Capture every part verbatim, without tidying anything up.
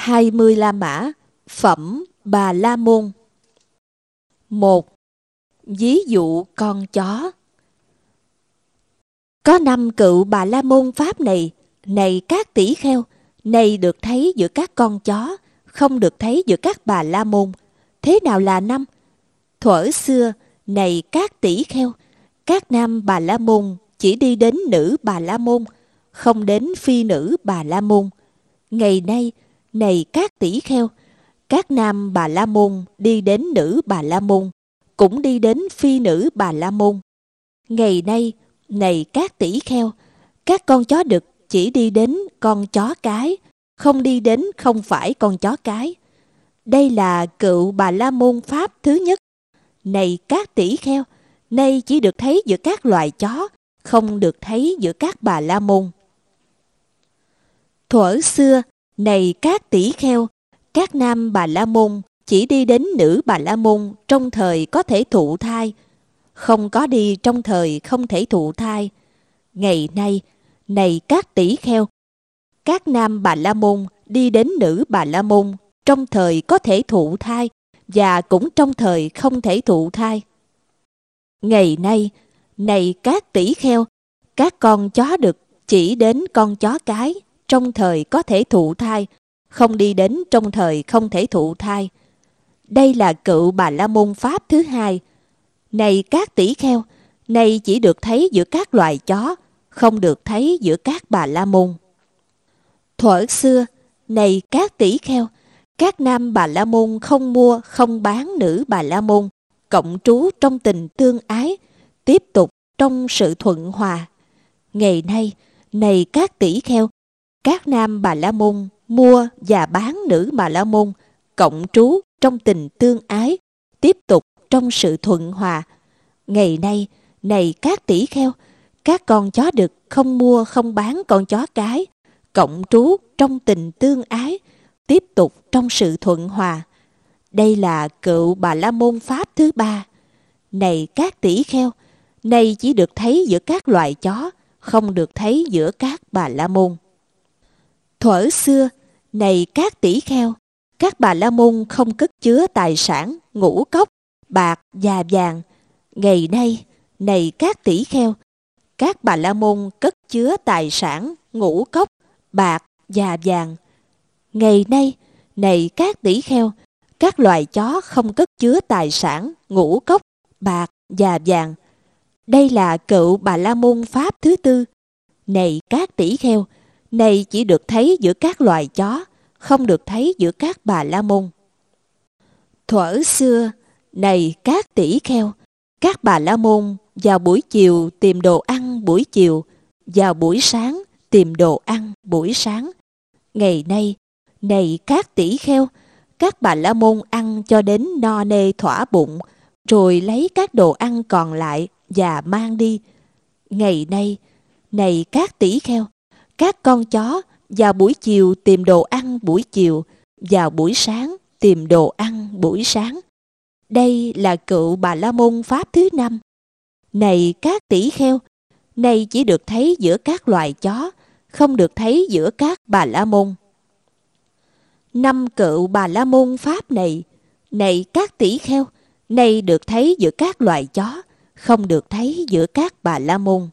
hai mươi La Mã, phẩm Bà La Môn. Một. Ví dụ con chó. Có năm cựu Bà La Môn Pháp này, này các tỷ kheo, này được thấy giữa các con chó, không được thấy giữa các Bà La Môn. Thế nào là năm? Thuở xưa, này các tỷ kheo, các nam Bà La Môn chỉ đi đến nữ Bà La Môn, không đến phi nữ Bà La Môn. Ngày nay, này các tỷ kheo, các nam Bà La Môn đi đến nữ Bà La Môn, cũng đi đến phi nữ Bà La Môn. Ngày nay, này các tỷ kheo, các con chó đực chỉ đi đến con chó cái, không đi đến không phải con chó cái. Đây là cựu Bà La Môn Pháp thứ nhất. Này các tỷ kheo, nay chỉ được thấy giữa các loài chó, không được thấy giữa các Bà La Môn. Thuở xưa, này các tỷ kheo, các nam Bà La Môn chỉ đi đến nữ Bà La Môn trong thời có thể thụ thai, không có đi trong thời không thể thụ thai. Ngày nay, này các tỷ kheo, các nam Bà La Môn đi đến nữ Bà La Môn trong thời có thể thụ thai và cũng trong thời không thể thụ thai. Ngày nay, này các tỷ kheo, các con chó đực chỉ đến con chó cái trong thời có thể thụ thai, không đi đến trong thời không thể thụ thai. Đây là cựu Bà La Môn Pháp thứ hai. Này các tỷ kheo, này chỉ được thấy giữa các loài chó, không được thấy giữa các Bà La Môn. Thuở xưa, này các tỷ kheo, các nam Bà La Môn không mua không bán nữ Bà La Môn, cộng trú trong tình tương ái, tiếp tục trong sự thuận hòa. Ngày nay, này các tỷ kheo, các nam Bà La Môn mua và bán nữ Bà La Môn, cộng trú trong tình tương ái, tiếp tục trong sự thuận hòa. Ngày nay, này các tỷ kheo, các con chó đực không mua không bán con chó cái, cộng trú trong tình tương ái, tiếp tục trong sự thuận hòa. Đây là cựu Bà La Môn Pháp thứ ba. Này các tỷ kheo, này chỉ được thấy giữa các loài chó, không được thấy giữa các Bà La Môn. Thuở xưa, này các tỷ kheo, các Bà La Môn không cất chứa tài sản, ngũ cốc, bạc và vàng. Ngày nay, này các tỷ kheo, các Bà La Môn cất chứa tài sản, ngũ cốc, bạc và vàng. Ngày nay, này các tỷ kheo, các loài chó không cất chứa tài sản, ngũ cốc, bạc và vàng. Đây là cựu Bà La Môn Pháp thứ tư. Này các tỷ kheo, này chỉ được thấy giữa các loài chó, không được thấy giữa các Bà La Môn. Thuở xưa, này các tỷ kheo, các Bà La Môn vào buổi chiều tìm đồ ăn buổi chiều, vào buổi sáng tìm đồ ăn buổi sáng. Ngày nay, này các tỷ kheo, các Bà La Môn ăn cho đến no nê thỏa bụng, rồi lấy các đồ ăn còn lại và mang đi. Ngày nay, này các tỷ kheo, các con chó vào buổi chiều tìm đồ ăn buổi chiều, vào buổi sáng tìm đồ ăn buổi sáng. Đây là cựu Bà La Môn Pháp thứ năm. Này các tỷ kheo, này chỉ được thấy giữa các loài chó, không được thấy giữa các Bà La Môn. Năm cựu Bà La Môn Pháp này, này các tỷ kheo, này được thấy giữa các loài chó, không được thấy giữa các Bà La Môn.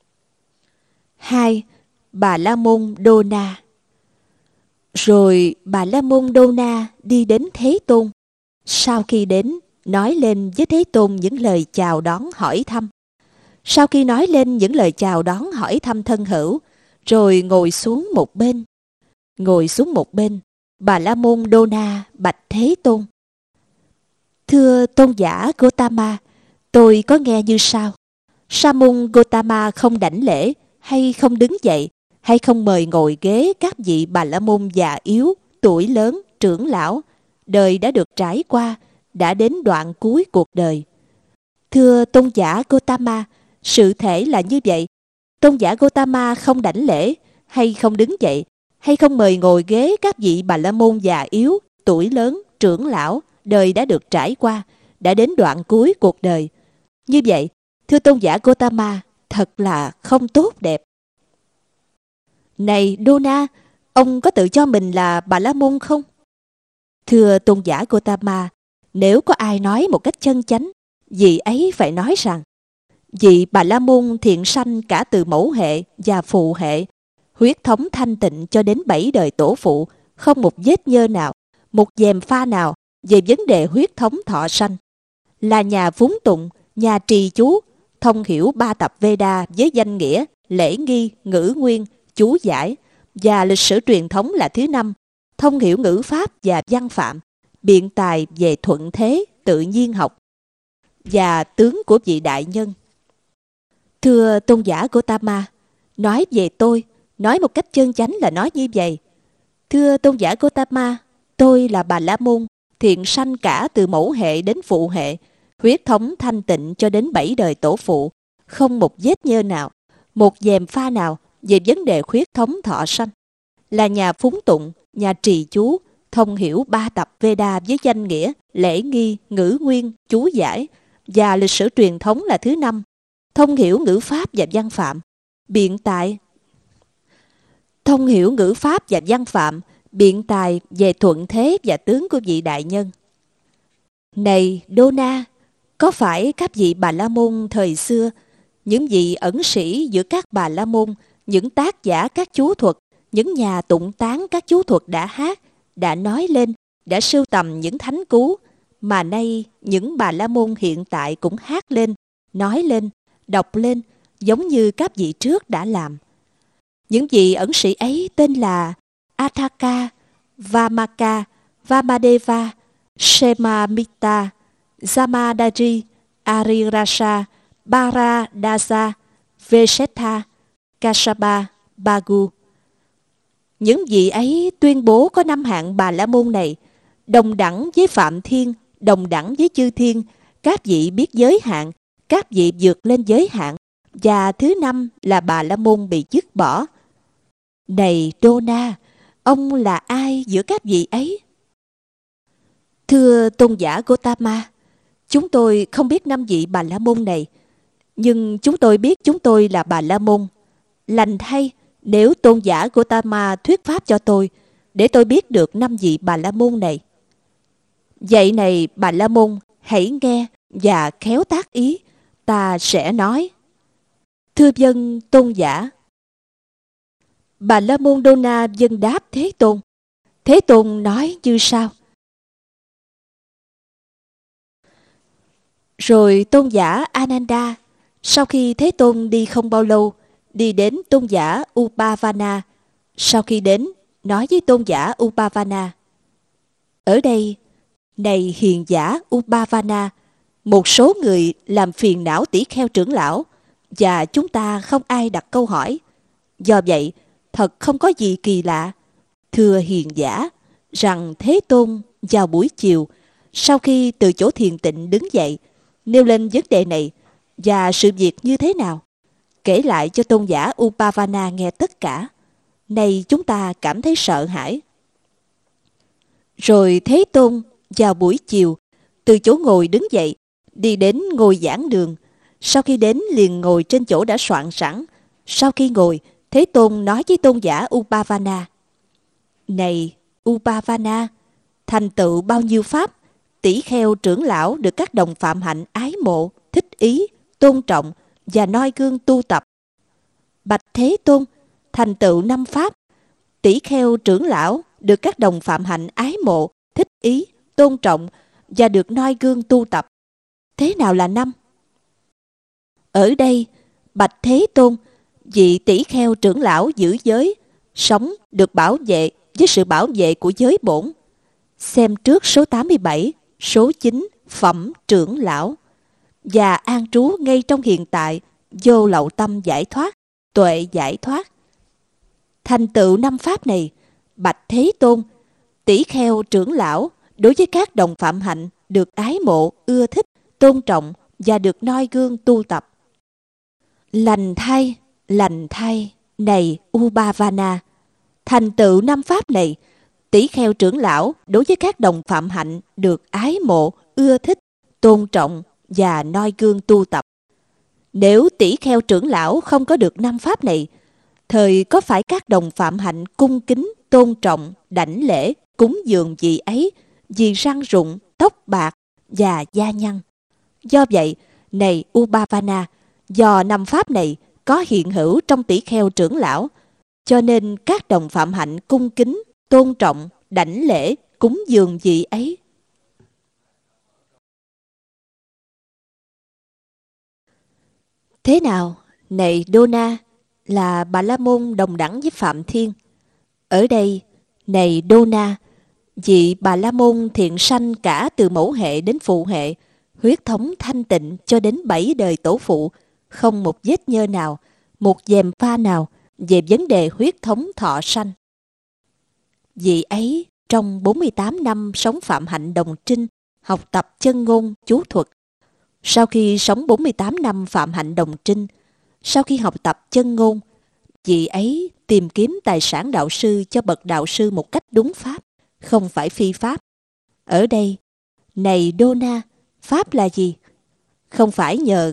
Hai. Bà La Môn Đô Na. Rồi Bà La Môn Đô Na đi đến Thế Tôn. Sau khi đến, nói lên với Thế Tôn những lời chào đón hỏi thăm. Sau khi nói lên những lời chào đón hỏi thăm thân hữu, rồi ngồi xuống một bên. Ngồi xuống một bên, Bà La Môn Đô Na bạch Thế Tôn: Thưa tôn giả Gotama, tôi có nghe như sau. Sa môn Gotama không đảnh lễ, hay không đứng dậy, hay không mời ngồi ghế các vị Bà La Môn già yếu, tuổi lớn, trưởng lão, đời đã được trải qua, đã đến đoạn cuối cuộc đời. Thưa tôn giả Gotama, sự thể là như vậy. Tôn giả Gotama không đảnh lễ, hay không đứng dậy, hay không mời ngồi ghế các vị Bà La Môn già yếu, tuổi lớn, trưởng lão, đời đã được trải qua, đã đến đoạn cuối cuộc đời. Như vậy, thưa tôn giả Gotama, thật là không tốt đẹp. Này Đô Na, Ông có tự cho mình là Bà La Môn không? Thưa tôn giả Gotama, nếu có ai nói một cách chân chánh, vị ấy phải nói rằng vị Bà La Môn thiện sanh cả từ mẫu hệ và phụ hệ, huyết thống thanh tịnh cho đến bảy đời tổ phụ, không một vết nhơ nào, một gièm pha nào về vấn đề huyết thống thọ sanh. Là nhà phúng tụng, nhà trì chú, thông hiểu ba tập Veda với danh nghĩa, lễ nghi, ngữ nguyên, chú giải, và lịch sử truyền thống là thứ năm, thông hiểu ngữ pháp và văn phạm, biện tài về thuận thế, tự nhiên học, và tướng của vị đại nhân. Thưa tôn giả Gotama, nói về tôi, nói một cách chân chánh là nói như vậy. Thưa tôn giả Gotama, tôi là Bà La Môn, thiện sanh cả từ mẫu hệ đến phụ hệ, huyết thống thanh tịnh cho đến bảy đời tổ phụ, không một vết nhơ nào, một gièm pha nào về vấn đề huyết thống thọ sanh. Là nhà phúng tụng, nhà trì chú, thông hiểu ba tập Veda với danh nghĩa, lễ nghi, ngữ nguyên, chú giải, và lịch sử truyền thống là thứ năm, thông hiểu ngữ pháp và văn phạm, biện tài thông hiểu ngữ pháp và văn phạm, biện tài về thuận thế và tướng của vị đại nhân. Này Dona, có phải các vị Bà La Môn thời xưa, những vị ẩn sĩ giữa các Bà La Môn, những tác giả các chú thuật, những nhà tụng tán các chú thuật đã hát, đã nói lên, đã sưu tầm những thánh cú, mà nay những Bà La Môn hiện tại cũng hát lên, nói lên, đọc lên, giống như các vị trước đã làm. Những vị ẩn sĩ ấy tên là Athaka, Vamaka, Vamadeva, Semamita, Jamadari, Arirasa, Baradasa, Vesetha, Kasapa, Bagu. Những vị ấy tuyên bố có năm hạng Bà La Môn này, đồng đẳng với Phạm Thiên, đồng đẳng với chư thiên, các vị biết giới hạn, các vị vượt lên giới hạn, và thứ năm là Bà La Môn bị dứt bỏ. Này Dona, ông là ai giữa các vị ấy? Thưa tôn giả Gotama, chúng tôi không biết năm vị Bà La Môn này, nhưng chúng tôi biết chúng tôi là Bà La Môn. Lành thay, nếu tôn giả Gotama thuyết pháp cho tôi, để tôi biết được năm vị Bà La Môn này. Vậy này Bà La Môn, hãy nghe và khéo tác ý, ta sẽ nói. Thưa vâng tôn giả. Bà La Môn Dona vâng đáp Thế Tôn. Thế Tôn nói như sau. Rồi tôn giả Ananda, sau khi Thế Tôn đi không bao lâu, đi đến tôn giả Upavana. Sau khi đến, nói với tôn giả Upavana. Ở đây, này hiền giả Upavana, một số người làm phiền não tỷ kheo trưởng lão, và chúng ta không ai đặt câu hỏi. Do vậy, thật không có gì kỳ lạ, thưa hiền giả, rằng Thế Tôn vào buổi chiều, sau khi từ chỗ thiền tịnh đứng dậy, nêu lên vấn đề này và sự việc như thế nào, kể lại cho tôn giả Upavana nghe tất cả. Này chúng ta cảm thấy sợ hãi. Rồi Thế Tôn vào buổi chiều, từ chỗ ngồi đứng dậy, đi đến ngồi giảng đường. Sau khi đến liền ngồi trên chỗ đã soạn sẵn. Sau khi ngồi, Thế Tôn nói với tôn giả Upavana. Này Upavana, thành tựu bao nhiêu pháp, tỷ kheo trưởng lão được các đồng phạm hạnh ái mộ, thích ý, tôn trọng và noi gương tu tập. Bạch Thế Tôn, thành tựu năm pháp, tỷ kheo trưởng lão được các đồng phạm hạnh ái mộ, thích ý, tôn trọng và được noi gương tu tập. Thế nào là năm? Ở đây, bạch Thế Tôn, vị tỷ kheo trưởng lão giữ giới, sống được bảo vệ với sự bảo vệ của giới bổn. Xem trước số tám mươi bảy, số chín, phẩm trưởng lão. Và an trú ngay trong hiện tại, vô lậu tâm giải thoát, tuệ giải thoát. Thành tựu năm pháp này, bạch Thế Tôn, tỷ kheo trưởng lão đối với các đồng phạm hạnh được ái mộ, ưa thích, tôn trọng và được noi gương tu tập. Lành thay, lành thay, này Upavana, thành tựu năm pháp này, tỷ kheo trưởng lão đối với các đồng phạm hạnh được ái mộ, ưa thích, tôn trọng và noi gương tu tập. Nếu tỷ kheo trưởng lão không có được năm pháp này, thời có phải các đồng phạm hạnh cung kính, tôn trọng, đảnh lễ, cúng dường vị ấy vì răng rụng, tóc bạc và da nhăn. Do vậy, này Ubavana, do năm pháp này có hiện hữu trong tỷ kheo trưởng lão, cho nên các đồng phạm hạnh cung kính, tôn trọng, đảnh lễ, cúng dường vị ấy. Thế nào, này Đô-na, là Bà La Môn đồng đẳng với Phạm Thiên? Ở đây, này Đô-na, vị Bà La Môn thiện sanh cả từ mẫu hệ đến phụ hệ, huyết thống thanh tịnh cho đến bảy đời tổ phụ, không một vết nhơ nào, một gièm pha nào về vấn đề huyết thống thọ sanh. Vị ấy trong bốn mươi tám năm sống phạm hạnh đồng trinh, học tập chân ngôn chú thuật. Sau khi sống bốn mươi tám năm phạm hạnh đồng trinh, sau khi học tập chân ngôn, vị ấy tìm kiếm tài sản đạo sư cho bậc đạo sư một cách đúng pháp, không phải phi pháp. Ở đây, này Đô-na, pháp là gì? Không phải nhờ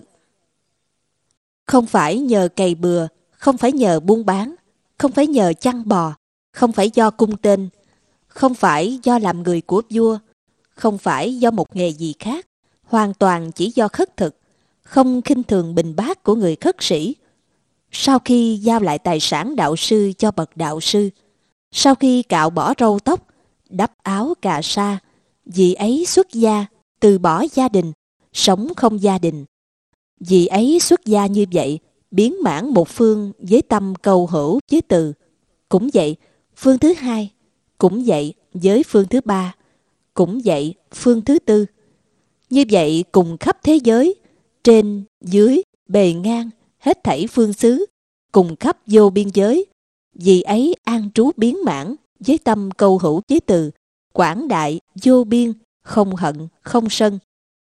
không phải nhờ cày bừa, không phải nhờ buôn bán, không phải nhờ chăn bò, không phải do cung tên, không phải do làm người của vua, không phải do một nghề gì khác, hoàn toàn chỉ do khất thực, không khinh thường bình bát của người khất sĩ. Sau khi giao lại tài sản đạo sư cho bậc đạo sư, sau khi cạo bỏ râu tóc, đắp áo cà sa, vị ấy xuất gia, từ bỏ gia đình, sống không gia đình. Vị ấy xuất gia như vậy, biến mãn một phương với tâm cầu hữu với từ. Cũng vậy, phương thứ hai. Cũng vậy, với phương thứ ba. Cũng vậy, phương thứ tư. Như vậy cùng khắp thế giới, trên, dưới, bề ngang, hết thảy phương xứ, cùng khắp vô biên giới. Vì ấy an trú biến mãn, với tâm cầu hữu với từ, quảng đại, vô biên, không hận, không sân.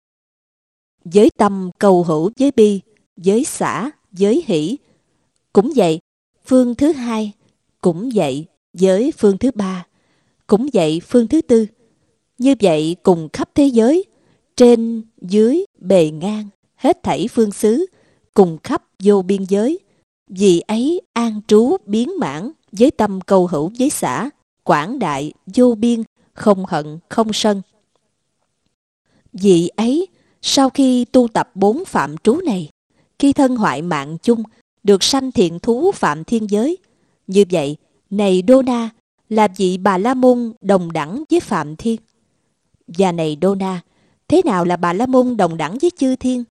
Với tâm cầu hữu với bi, với xả, với hỷ. Cũng vậy, phương thứ hai. Cũng vậy, với phương thứ ba. Cũng vậy, phương thứ tư. Như vậy cùng khắp thế giới, trên, dưới, bề ngang, hết thảy phương xứ, cùng khắp vô biên giới. Vì ấy an trú biến mãn, với tâm cầu hữu với xả, quảng đại, vô biên, không hận, không sân. Vì ấy, sau khi tu tập bốn phạm trú này, khi thân hoại mạng chung, được sanh thiện thú phạm thiên giới. Như vậy, này Đô-na, là vị Bà La Môn đồng đẳng với Phạm Thiên. Và này Đô-na, thế nào là Bà La Môn đồng đẳng với chư thiên?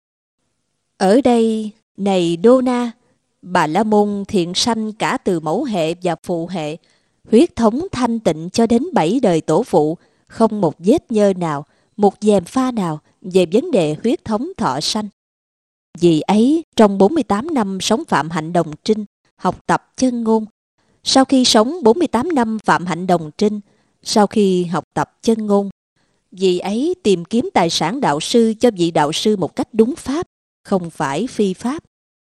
Ở đây, này Đô-na, Bà La Môn thiện sanh cả từ mẫu hệ và phụ hệ, huyết thống thanh tịnh cho đến bảy đời tổ phụ, không một vết nhơ nào, một gièm pha nào về vấn đề huyết thống thọ sanh. Vì ấy, trong bốn mươi tám năm sống phạm hạnh đồng trinh, học tập chân ngôn, sau khi sống bốn mươi tám năm phạm hạnh đồng trinh, sau khi học tập chân ngôn, vì ấy tìm kiếm tài sản đạo sư cho vị đạo sư một cách đúng pháp, không phải phi pháp.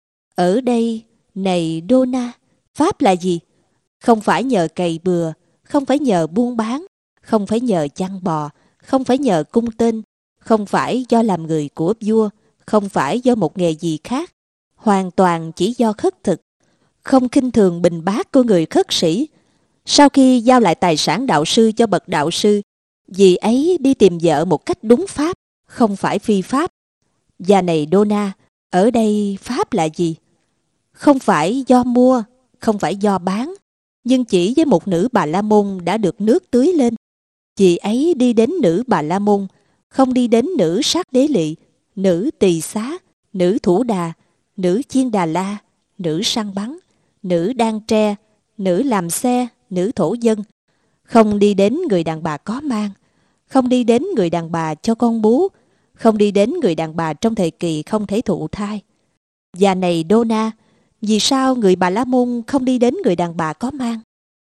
Ở đây, này Đô-na, pháp là gì? Không phải nhờ cày bừa, không phải nhờ buôn bán, không phải nhờ chăn bò, không phải nhờ cung tên, không phải do làm người của vua, không phải do một nghề gì khác, hoàn toàn chỉ do khất thực, không khinh thường bình bát của người khất sĩ. Sau khi giao lại tài sản đạo sư cho bậc đạo sư, vì ấy đi tìm vợ một cách đúng pháp, không phải phi pháp. Và này Đô-na, ở đây pháp là gì? Không phải do mua, không phải do bán, nhưng chỉ với một nữ Bà La Môn đã được nước tưới lên. Vì ấy đi đến nữ Bà La Môn, không đi đến nữ Sát Đế Lị, nữ Tỳ Xá, nữ Thủ Đà, nữ Chiên Đà La, nữ săn bắn, nữ đan tre, nữ làm xe, nữ thổ dân. Không đi đến người đàn bà có mang, không đi đến người đàn bà cho con bú, không đi đến người đàn bà trong thời kỳ không thể thụ thai. Và này Đô-na, vì sao người Bà La Môn không đi đến người đàn bà có mang?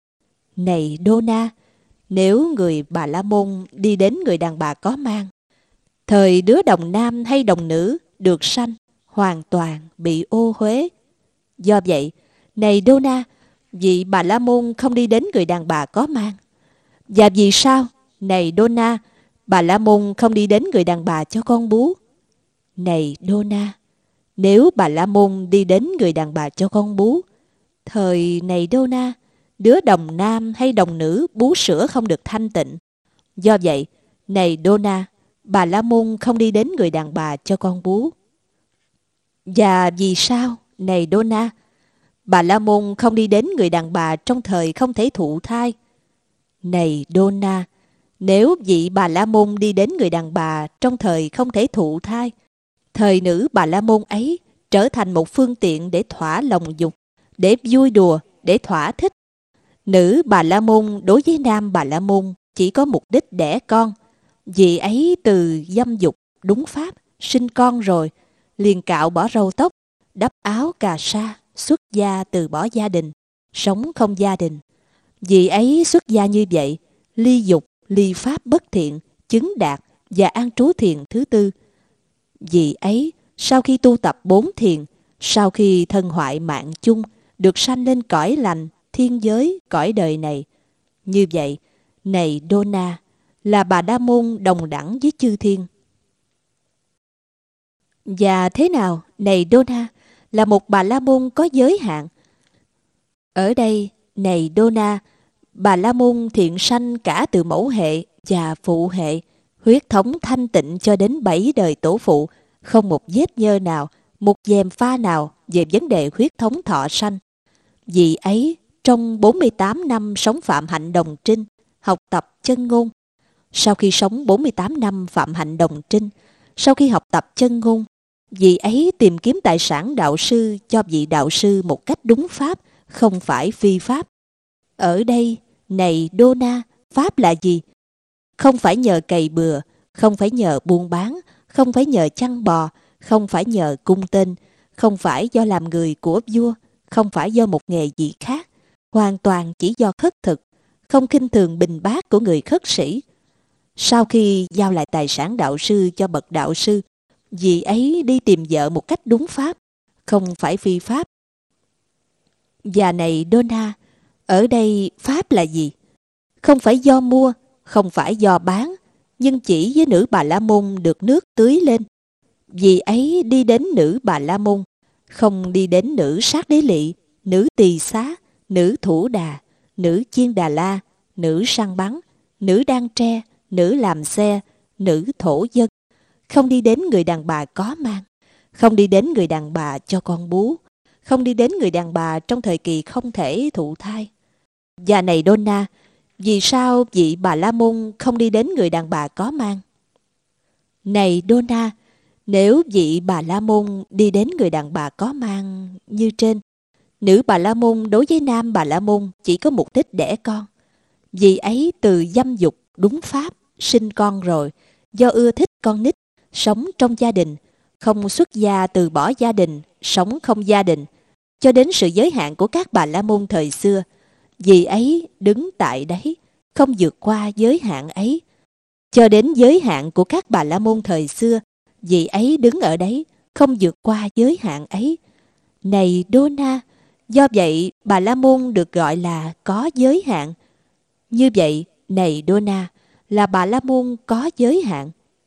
Này Đô-na, nếu người Bà La Môn đi đến người đàn bà có mang, thời đứa đồng nam hay đồng nữ được sanh, hoàn toàn bị ô uế. Do vậy, này Đô-na, vị Bà La Môn không đi đến người đàn bà có mang. Và vì sao, này Đô-na, Bà La Môn không đi đến người đàn bà cho con bú? Này Đô-na, nếu Bà La Môn đi đến người đàn bà cho con bú, Thời này Đô Na, đứa đồng nam hay đồng nữ bú sữa không được thanh tịnh. Do vậy, này Đô Na, Bà La Môn không đi đến người đàn bà cho con bú. Và vì sao, này Đô Na, Bà La Môn không đi đến người đàn bà trong thời không thể thụ thai? Này Đô Na, nếu vị Bà La Môn đi đến người đàn bà trong thời không thể thụ thai, thời nữ Bà La Môn ấy trở thành một phương tiện để thỏa lòng dục, để vui đùa, để thỏa thích. Nữ Bà La Môn đối với nam Bà La Môn chỉ có mục đích đẻ con. Vị ấy từ dâm dục đúng pháp, sinh con rồi, liền cạo bỏ râu tóc, đắp áo cà sa, xuất gia từ bỏ gia đình, sống không gia đình. Vị ấy xuất gia như vậy, ly dục, ly pháp bất thiện, chứng đạt và an trú thiền thứ tư. Vị ấy sau khi tu tập bốn thiền, sau khi thân hoại mạng chung, được sanh lên cõi lành, thiên giới, cõi đời này. Như vậy, này Đô Na, là Bà La Môn đồng đẳng với chư thiên. Và thế nào, này Đô Na, là một Bà La Môn có giới hạn? Ở đây, này Đô Na, Bà La Môn thiện sanh cả từ mẫu hệ và phụ hệ, huyết thống thanh tịnh cho đến bảy đời tổ phụ, không một vết nhơ nào, một dèm pha nào về vấn đề huyết thống thọ sanh. Vì ấy, trong bốn mươi tám năm sống phạm hạnh đồng trinh, học tập chân ngôn. Sau khi sống bốn mươi tám năm phạm hạnh đồng trinh, sau khi học tập chân ngôn, vị ấy tìm kiếm tài sản đạo sư cho vị đạo sư một cách đúng pháp, không phải phi pháp. Ở đây, này Đô Na, pháp là gì? Không phải nhờ cày bừa, không phải nhờ buôn bán, không phải nhờ chăn bò, không phải nhờ cung tên, không phải do làm người của vua, không phải do một nghề gì khác, hoàn toàn chỉ do khất thực, không khinh thường bình bát của người khất sĩ. Sau khi giao lại tài sản đạo sư cho bậc đạo sư, vị ấy đi tìm vợ một cách đúng pháp, không phải phi pháp. Và này Đô Na, ở đây pháp là gì? Không phải do mua, không phải do bán, nhưng chỉ với nữ Bà La Môn được nước tưới lên. Vì ấy đi đến nữ Bà La Môn, không đi đến nữ Sát Đế Lị, nữ Tỳ Xá, nữ Thủ Đà, nữ Chiên Đà La, nữ Săn Bắn, nữ Đan Tre, nữ Làm Xe, nữ Thổ Dân. Không đi đến người đàn bà có mang, không đi đến người đàn bà cho con bú, không đi đến người đàn bà trong thời kỳ không thể thụ thai. Và này Đô Na, vì sao vị Bà La Môn không đi đến người đàn bà có mang? Này Đô Na, nếu vị Bà La Môn đi đến người đàn bà có mang như trên, nữ Bà La Môn đối với nam Bà La Môn chỉ có mục đích đẻ con. Vì ấy từ dâm dục đúng pháp, sinh con rồi, do ưa thích con nít, sống trong gia đình, không xuất gia từ bỏ gia đình, sống không gia đình, cho đến sự giới hạn của các Bà La Môn thời xưa. Vì ấy đứng tại đấy, không vượt qua giới hạn ấy. Cho đến giới hạn của các Bà La Môn thời xưa, vì ấy đứng ở đấy, không vượt qua giới hạn ấy. Này Đô Na, do vậy Bà La Môn được gọi là có giới hạn. Như vậy, này Đô Na, là Bà La Môn có giới hạn.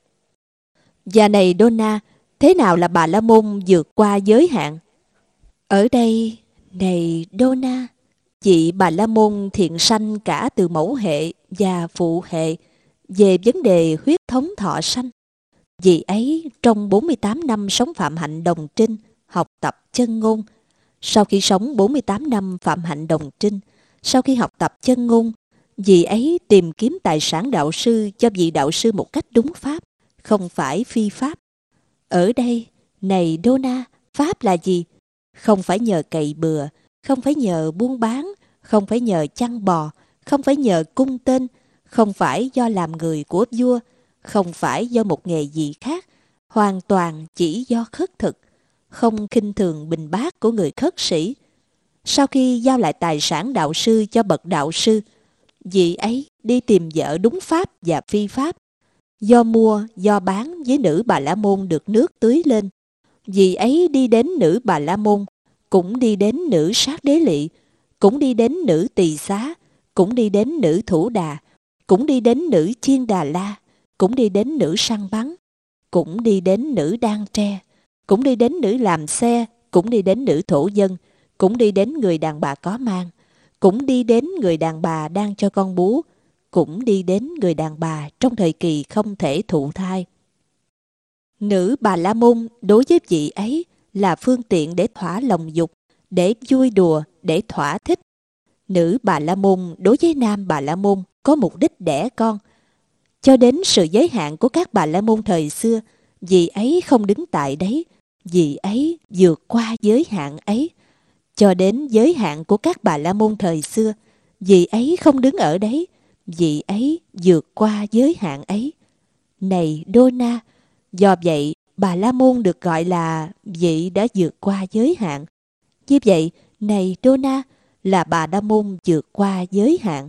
Và này Đô Na, thế nào là Bà La Môn vượt qua giới hạn? Ở đây, này Đô Na, vị Bà La Môn thiện sanh cả từ mẫu hệ và phụ hệ về vấn đề huyết thống thọ sanh. Vì ấy, trong bốn mươi tám năm sống phạm hạnh đồng trinh, học tập chân ngôn. Sau khi sống bốn mươi tám năm phạm hạnh đồng trinh, sau khi học tập chân ngôn, vị ấy tìm kiếm tài sản đạo sư cho vị đạo sư một cách đúng pháp, không phải phi pháp. Ở đây, này Đô Na, pháp là gì? Không phải nhờ cày bừa, không phải nhờ buôn bán, không phải nhờ chăn bò, không phải nhờ cung tên, không phải do làm người của vua, không phải do một nghề gì khác, hoàn toàn chỉ do khất thực, không khinh thường bình bát của người khất sĩ. Sau khi giao lại tài sản đạo sư cho bậc đạo sư, vị ấy đi tìm vợ đúng pháp và phi pháp, do mua, do bán với nữ Bà La Môn được nước tưới lên. Vị ấy đi đến nữ Bà La Môn, cũng đi đến nữ Sát Đế Lị, cũng đi đến nữ Tỳ Xá, cũng đi đến nữ Thủ Đà, cũng đi đến nữ Chiên Đà La, cũng đi đến nữ Săn Bắn, cũng đi đến nữ Đan Tre, cũng đi đến nữ Làm Xe, cũng đi đến nữ Thổ Dân, cũng đi đến người đàn bà có mang, cũng đi đến người đàn bà đang cho con bú, cũng đi đến người đàn bà trong thời kỳ không thể thụ thai. Nữ Bà La Môn đối với vị ấy là phương tiện để thỏa lòng dục, để vui đùa, để thỏa thích. Nữ Bà La Môn đối với nam Bà La Môn có mục đích đẻ con. Cho đến sự giới hạn của các Bà La Môn thời xưa, vị ấy không đứng tại đấy, vị ấy vượt qua giới hạn ấy. Cho đến giới hạn của các Bà La Môn thời xưa, vị ấy không đứng ở đấy, vị ấy vượt qua giới hạn ấy. Này Đô-na, do vậy Bà La Môn được gọi là vị đã vượt qua giới hạn. Như vậy, này Đô-na, là Bà La Môn vượt qua giới hạn.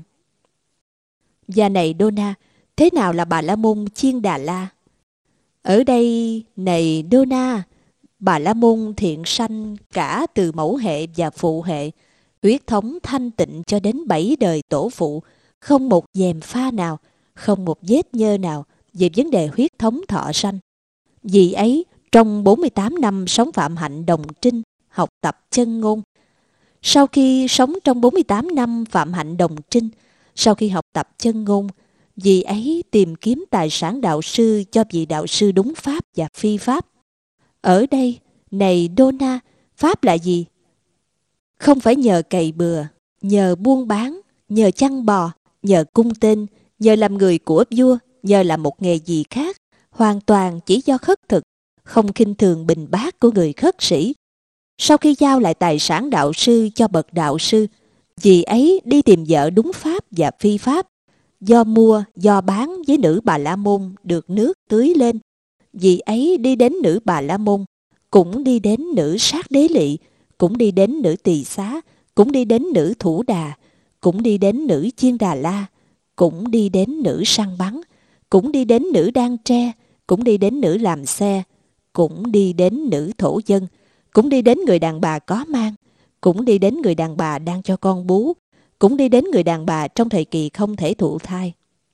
Và này Đô-na, thế nào là Bà La Môn Chiên Đà La? Ở đây, này Đô-na, Bà La Môn thiện sanh cả từ mẫu hệ và phụ hệ, huyết thống thanh tịnh cho đến bảy đời tổ phụ, không một gièm pha nào, không một vết nhơ nào về vấn đề huyết thống thọ sanh. Vì ấy, trong bốn mươi tám năm sống phạm hạnh đồng trinh, học tập chân ngôn. Sau khi sống trong bốn mươi tám năm phạm hạnh đồng trinh, sau khi học tập chân ngôn, vì ấy tìm kiếm tài sản đạo sư cho vị đạo sư đúng pháp và phi pháp. Ở đây, này Đô-na, pháp là gì? Không phải nhờ cày bừa, nhờ buôn bán, nhờ chăn bò, nhờ cung tên, nhờ làm người của vua, nhờ làm một nghề gì khác, hoàn toàn chỉ do khất thực, không khinh thường bình bát của người khất sĩ. Sau khi giao lại tài sản đạo sư cho bậc đạo sư, vì ấy đi tìm vợ đúng pháp và phi pháp, do mua, do bán với nữ Bà La Môn được nước tưới lên. Vì ấy đi đến nữ Bà La Môn, cũng đi đến nữ Sát Đế Lị, cũng đi đến nữ Tỳ Xá, cũng đi đến nữ Thủ Đà, cũng đi đến nữ Chiên Đà La, cũng đi đến nữ Săn Bắn, cũng đi đến nữ Đan Tre, cũng đi đến nữ Làm Xe, cũng đi đến nữ Thổ Dân, cũng đi đến người đàn bà có mang, cũng đi đến người đàn bà đang cho con bú, cũng đi đến người đàn bà trong thời kỳ không thể thụ thai.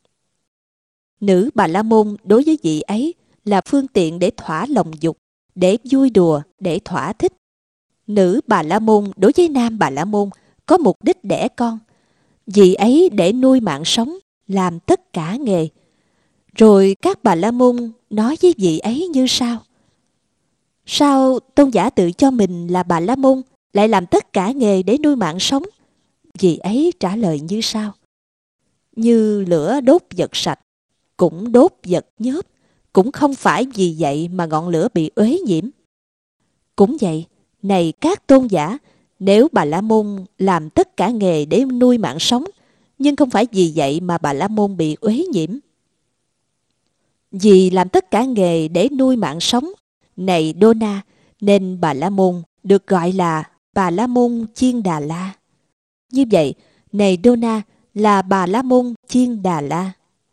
Nữ Bà La Môn đối với vị ấy là phương tiện để thỏa lòng dục, để vui đùa, để thỏa thích. Nữ Bà La Môn đối với nam Bà La Môn có mục đích đẻ con. Vị ấy để nuôi mạng sống, làm tất cả nghề. Rồi các Bà La Môn nói với vị ấy như sau: sao tôn giả tự cho mình là Bà La Môn lại làm tất cả nghề để nuôi mạng sống? Vị ấy trả lời như sau: như lửa đốt vật sạch, cũng đốt vật nhớp, cũng không phải vì vậy mà ngọn lửa bị uế nhiễm. Cũng vậy, này các tôn giả, nếu Bà La Môn làm tất cả nghề để nuôi mạng sống, nhưng không phải vì vậy mà Bà La Môn bị uế nhiễm. Vì làm tất cả nghề để nuôi mạng sống, này Đô-na, nên Bà La Môn được gọi là Bà La Môn Chiên Đà La. Như vậy, này Đô-na, là Bà La Môn Chiên Đà La.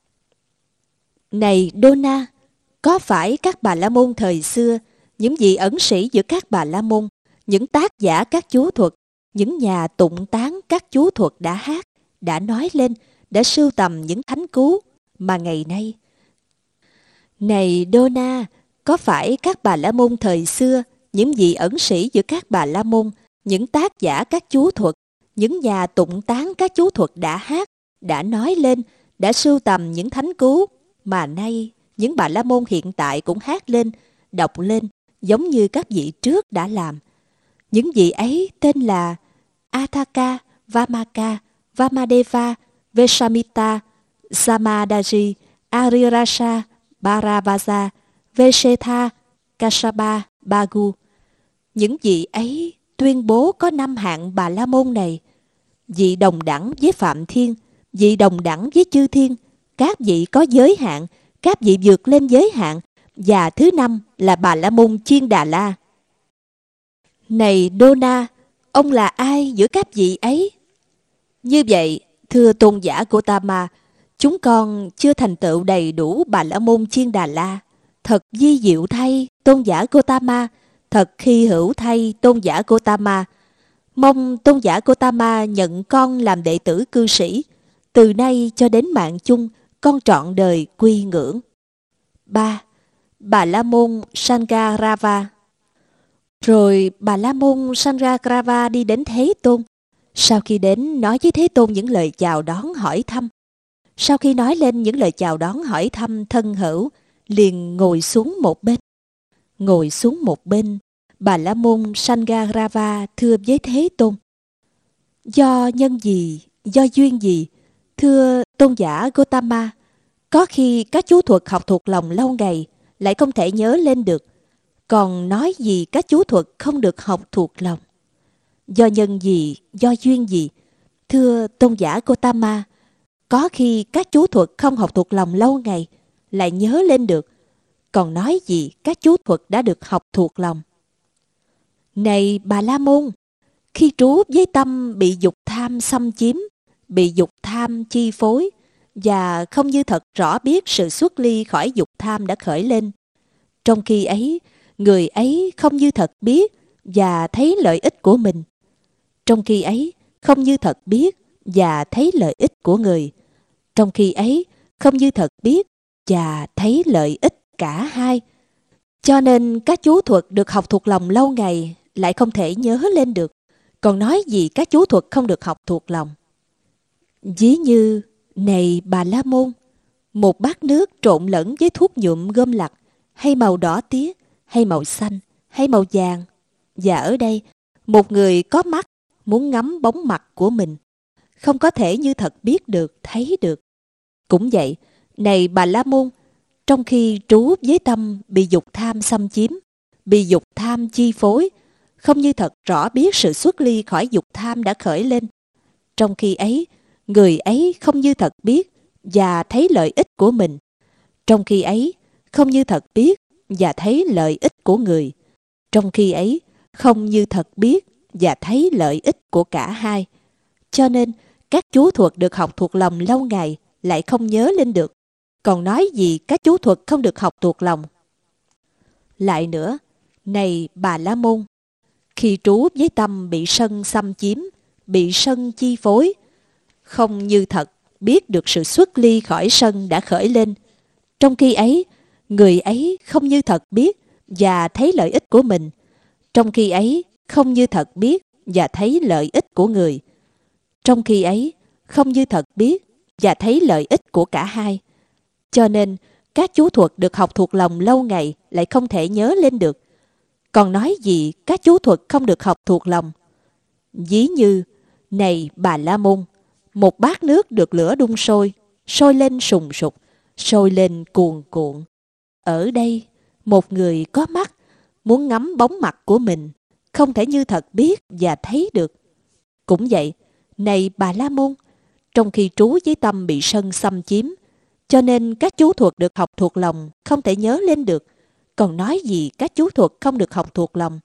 Này Đô-na, có phải các Bà La Môn thời xưa, những vị ẩn sĩ giữa các Bà La Môn, những tác giả các chú thuật, những nhà tụng tán các chú thuật đã hát, đã nói lên, đã sưu tầm những thánh cứu mà ngày nay? Này Đô-na, có phải các Bà La Môn thời xưa, những vị ẩn sĩ giữa các Bà La Môn, những tác giả các chú thuật, những nhà tụng tán các chú thuật đã hát, đã nói lên, đã sưu tầm những thánh cứu mà nay những Bà La Môn hiện tại cũng hát lên, đọc lên, giống như các vị trước đã làm? Những vị ấy tên là Athaka, Vamaka, Vamadeva, Vesamita, Samadaji, Arirasa, Bharavaja, Vesetha, Kasapa, Bagu. Những vị ấy tuyên bố có năm hạng Bà La Môn này: vị đồng đẳng với Phạm Thiên, vị đồng đẳng với chư thiên, các vị có giới hạn, các vị vượt lên giới hạn, và thứ năm là Bà La Môn Chiên Đà La. Này Đô-na, ông là ai giữa các vị ấy? Như vậy, thưa tôn giả Gotama, chúng con chưa thành tựu đầy đủ Bà La Môn Chiên Đà La. Thật vi diệu thay, tôn giả Gotama, thật hy hữu thay, tôn giả Gotama. Mong tôn giả Gotama nhận con làm đệ tử cư sĩ. Từ nay cho đến mạng chung, con trọn đời quy ngưỡng. ba. Bà La Môn Sangarava. Rồi Bà La Môn Sangragrava đi đến Thế Tôn. Sau khi đến, nói với Thế Tôn những lời chào đón hỏi thăm. Sau khi nói lên những lời chào đón hỏi thăm thân hữu, liền ngồi xuống một bên. Ngồi xuống một bên, Bà La Môn Sangragrava thưa với Thế Tôn: Do nhân gì, do duyên gì, thưa tôn giả Gotama, có khi các chú thuật học thuộc lòng lâu ngày lại không thể nhớ lên được, còn nói gì các chú thuật không được học thuộc lòng. Do nhân gì, do duyên gì, thưa tôn giả Gotama, có khi các chú thuật không học thuộc lòng lâu ngày lại nhớ lên được, còn nói gì các chú thuật đã được học thuộc lòng. Này Bà La Môn, khi trú với tâm bị dục tham xâm chiếm, bị dục tham chi phối, và không như thật rõ biết sự xuất ly khỏi dục tham đã khởi lên, trong khi ấy, người ấy không như thật biết và thấy lợi ích của mình. Trong khi ấy, không như thật biết và thấy lợi ích của người. Trong khi ấy, không như thật biết và thấy lợi ích cả hai. Cho nên các chú thuật được học thuộc lòng lâu ngày lại không thể nhớ lên được, còn nói gì các chú thuật không được học thuộc lòng. Ví như, này Bà La Môn, một bát nước trộn lẫn với thuốc nhuộm gôm lặt, hay màu đỏ tía, hay màu xanh, hay màu vàng. Và ở đây, một người có mắt muốn ngắm bóng mặt của mình, không có thể như thật biết được, thấy được. Cũng vậy, này Bà La Môn, trong khi trú với tâm bị dục tham xâm chiếm, bị dục tham chi phối, không như thật rõ biết sự xuất ly khỏi dục tham đã khởi lên. Trong khi ấy, người ấy không như thật biết và thấy lợi ích của mình. Trong khi ấy, không như thật biết và thấy lợi ích của người. Trong khi ấy, không như thật biết và thấy lợi ích của cả hai. Cho nên, các chú thuật được học thuộc lòng lâu ngày lại không nhớ lên được, còn nói gì các chú thuật không được học thuộc lòng. Lại nữa, này Bà La Môn, khi trú với tâm bị sân xâm chiếm, bị sân chi phối, không như thật biết được sự xuất ly khỏi sân đã khởi lên. Trong khi ấy, người ấy không như thật biết và thấy lợi ích của mình. Trong khi ấy, không như thật biết và thấy lợi ích của người. Trong khi ấy, không như thật biết và thấy lợi ích của cả hai. Cho nên, các chú thuật được học thuộc lòng lâu ngày lại không thể nhớ lên được, còn nói gì các chú thuật không được học thuộc lòng. Ví như, này Bà La Môn, một bát nước được lửa đun sôi, sôi lên sùng sục, sôi lên cuồn cuộn. Ở đây, một người có mắt muốn ngắm bóng mặt của mình, không thể như thật biết và thấy được. Cũng vậy, này Bà La Môn, trong khi trú với tâm bị sân xâm chiếm, cho nên các chú thuật được học thuộc lòng không thể nhớ lên được, còn nói gì các chú thuật không được học thuộc lòng.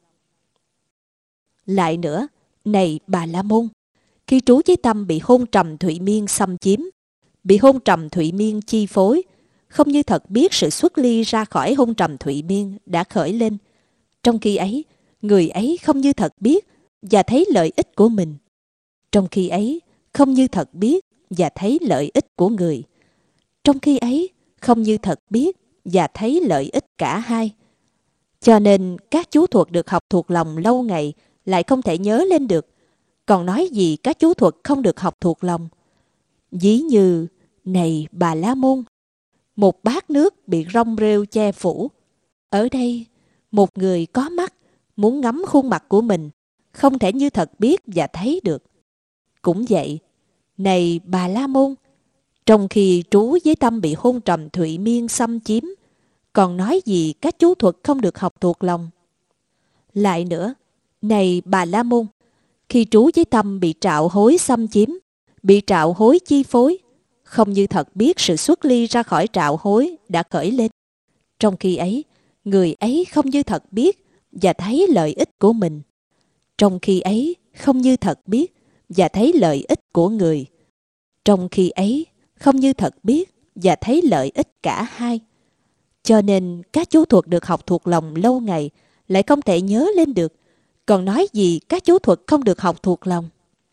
Lại nữa, này Bà La Môn, khi trú với tâm bị hôn trầm thụy miên xâm chiếm, bị hôn trầm thụy miên chi phối, không như thật biết sự xuất ly ra khỏi hôn trầm thụy miên đã khởi lên. Trong khi ấy, người ấy không như thật biết và thấy lợi ích của mình. Trong khi ấy, không như thật biết và thấy lợi ích của người. Trong khi ấy, không như thật biết và thấy lợi ích cả hai. Cho nên, các chú thuật được học thuộc lòng lâu ngày lại không thể nhớ lên được, còn nói gì các chú thuật không được học thuộc lòng. Ví như, này Bà La Môn, một bát nước bị rong rêu che phủ. Ở đây, một người có mắt muốn ngắm khuôn mặt của mình, không thể như thật biết và thấy được. Cũng vậy, này Bà La Môn, trong khi trú với tâm bị hôn trầm thụy miên xâm chiếm, còn nói gì các chú thuật không được học thuộc lòng. Lại nữa, này Bà La Môn, khi trú với tâm bị trạo hối xâm chiếm, bị trạo hối chi phối, không như thật biết sự xuất ly ra khỏi trạo hối đã khởi lên. Trong khi ấy, người ấy không như thật biết và thấy lợi ích của mình. Trong khi ấy, không như thật biết và thấy lợi ích của người. Trong khi ấy, không như thật biết và thấy lợi ích cả hai. Cho nên, các chú thuật được học thuộc lòng lâu ngày lại không thể nhớ lên được, còn nói gì các chú thuật không được học thuộc lòng.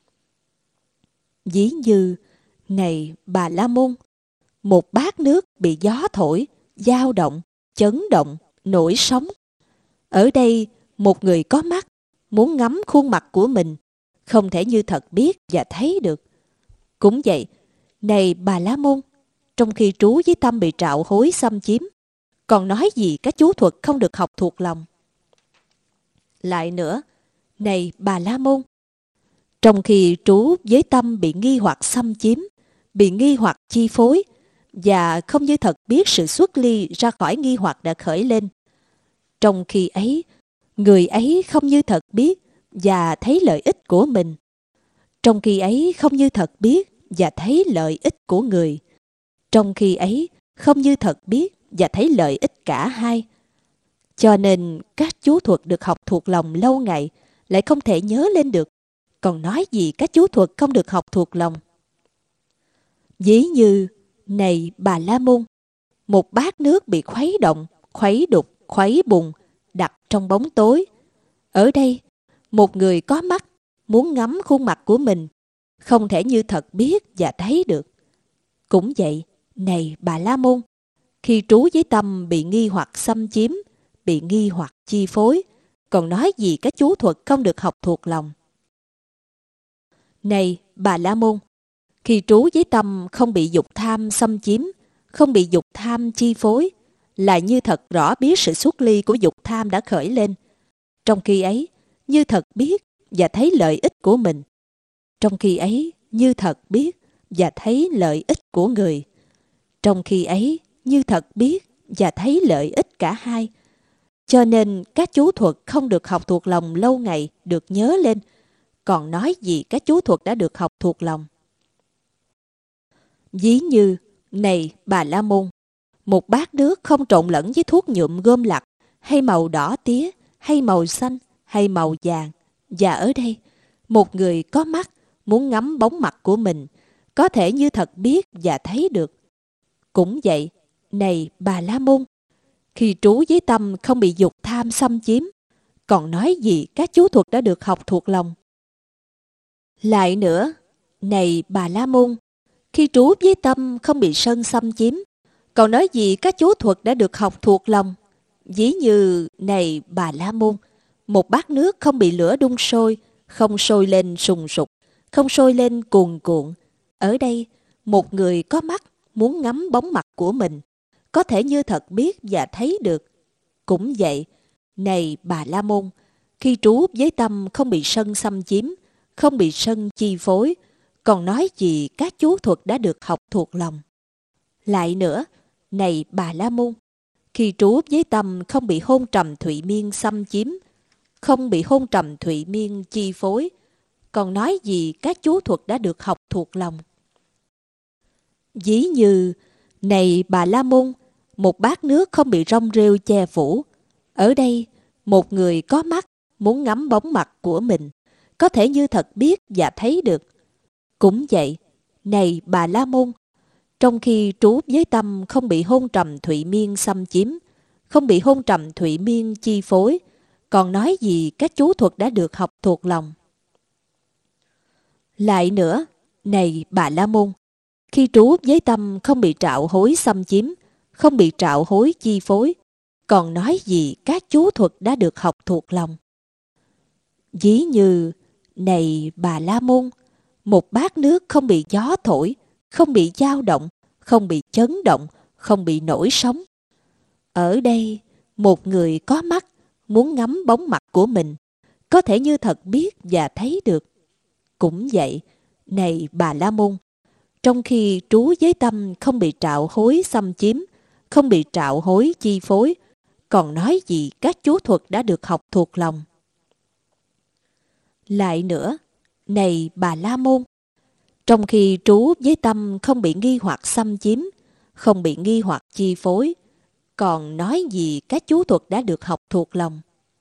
Ví như, này Bà La Môn, một bát nước bị gió thổi, dao động, chấn động, nổi sóng. Ở đây, một người có mắt muốn ngắm khuôn mặt của mình, không thể như thật biết và thấy được. Cũng vậy, này Bà La Môn, trong khi trú với tâm bị trạo hối xâm chiếm, còn nói gì các chú thuật không được học thuộc lòng. Lại nữa, này Bà La Môn, trong khi trú với tâm bị nghi hoặc xâm chiếm, bị nghi hoặc chi phối, và không như thật biết sự xuất ly ra khỏi nghi hoặc đã khởi lên, trong khi ấy, người ấy không như thật biết và thấy lợi ích của mình. Trong khi ấy không như thật biết và thấy lợi ích của người. Trong khi ấy không như thật biết và thấy lợi ích cả hai. Cho nên các chú thuật được học thuộc lòng lâu ngày lại không thể nhớ lên được. Còn nói gì các chú thuật không được học thuộc lòng. Ví như, này Bà La Môn, một bát nước bị khuấy động, khuấy đục, khuấy bùng, đặt trong bóng tối. Ở đây, một người có mắt muốn ngắm khuôn mặt của mình, không thể như thật biết và thấy được. Cũng vậy, này Bà La Môn, khi trú với tâm bị nghi hoặc xâm chiếm, bị nghi hoặc chi phối, còn nói gì các chú thuật không được học thuộc lòng. Này Bà La Môn, khi trú với tâm không bị dục tham xâm chiếm, không bị dục tham chi phối, là như thật rõ biết sự xuất ly của dục tham đã khởi lên. Trong khi ấy, như thật biết và thấy lợi ích của mình. Trong khi ấy, như thật biết và thấy lợi ích của người. Trong khi ấy, như thật biết và thấy lợi ích cả hai. Cho nên các chú thuật không được học thuộc lòng lâu ngày được nhớ lên. Còn nói gì các chú thuật đã được học thuộc lòng. Ví như, này Bà La Môn, một bát nước không trộn lẫn với thuốc nhuộm gôm lặt, hay màu đỏ tía, hay màu xanh, hay màu vàng. Và ở đây, một người có mắt muốn ngắm bóng mặt của mình, có thể như thật biết và thấy được. Cũng vậy, này Bà La Môn, khi trú với tâm không bị dục tham xâm chiếm, còn nói gì các chú thuật đã được học thuộc lòng. Lại nữa, này Bà La Môn, khi trú với tâm không bị sân xâm chiếm, còn nói gì các chú thuật đã được học thuộc lòng. Ví như, này Bà La Môn, một bát nước không bị lửa đun sôi, không sôi lên sùng sục, không sôi lên cuồn cuộn. Ở đây, một người có mắt muốn ngắm bóng mặt của mình, có thể như thật biết và thấy được. Cũng vậy, này Bà La Môn, khi trú với tâm không bị sân xâm chiếm, không bị sân chi phối, còn nói gì các chú thuật đã được học thuộc lòng. Lại nữa, này Bà La Môn, khi trú với tâm không bị hôn trầm thụy miên xâm chiếm, không bị hôn trầm thụy miên chi phối, còn nói gì các chú thuật đã được học thuộc lòng. Ví như, này Bà La Môn, một bát nước không bị rong rêu che phủ. Ở đây, một người có mắt muốn ngắm bóng mặt của mình, có thể như thật biết và thấy được. Cũng vậy, này Bà La Môn, trong khi trú với tâm không bị hôn trầm thụy miên xâm chiếm, không bị hôn trầm thụy miên chi phối, còn nói gì các chú thuật đã được học thuộc lòng. Lại nữa, này Bà La Môn, khi trú với tâm không bị trạo hối xâm chiếm, không bị trạo hối chi phối, còn nói gì các chú thuật đã được học thuộc lòng. Ví như, này Bà La Môn, một bát nước không bị gió thổi, không bị dao động, không bị chấn động, không bị nổi sóng. Ở đây, một người có mắt muốn ngắm bóng mặt của mình, có thể như thật biết và thấy được. Cũng vậy, này Bà La Môn, trong khi trú với tâm không bị trạo hối xâm chiếm, không bị trạo hối chi phối, còn nói gì các chú thuật đã được học thuộc lòng. Lại nữa, này Bà La Môn, trong khi trú với tâm không bị nghi hoặc xâm chiếm, không bị nghi hoặc chi phối, còn nói gì các chú thuật đã được học thuộc lòng.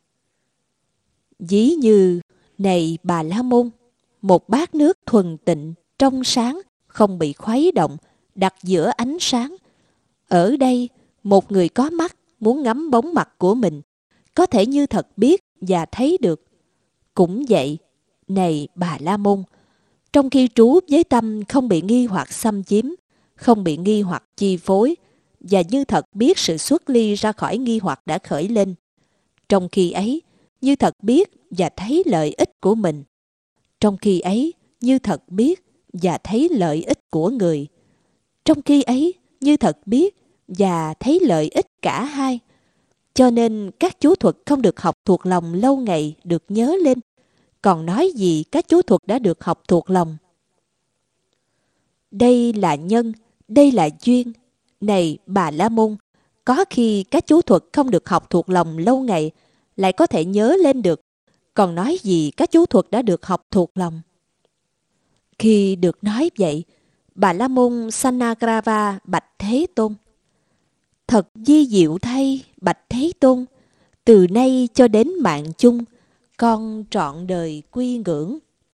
Ví như, này Bà La Môn, một bát nước thuần tịnh, trong sáng, không bị khuấy động, đặt giữa ánh sáng. Ở đây, một người có mắt muốn ngắm bóng mặt của mình, có thể như thật biết và thấy được. Cũng vậy, này Bà La Môn, trong khi trú với tâm không bị nghi hoặc xâm chiếm, không bị nghi hoặc chi phối, và như thật biết sự xuất ly ra khỏi nghi hoặc đã khởi lên. Trong khi ấy, như thật biết và thấy lợi ích của mình. Trong khi ấy, như thật biết và thấy lợi ích của người. Trong khi ấy, như thật biết và thấy lợi ích cả hai. Cho nên các chú thuật không được học thuộc lòng lâu ngày được nhớ lên. Còn nói gì các chú thuật đã được học thuộc lòng. Đây là nhân, đây là duyên. Này Bà La Môn, có khi các chú thuật không được học thuộc lòng lâu ngày lại có thể nhớ lên được. Còn nói gì các chú thuật đã được học thuộc lòng. Khi được nói vậy, Bà La Môn Sanagrava bạch Thế Tôn: Thật di diệu thay, bạch Thế Tôn, từ nay cho đến mạng chung, con trọn đời quy ngưỡng.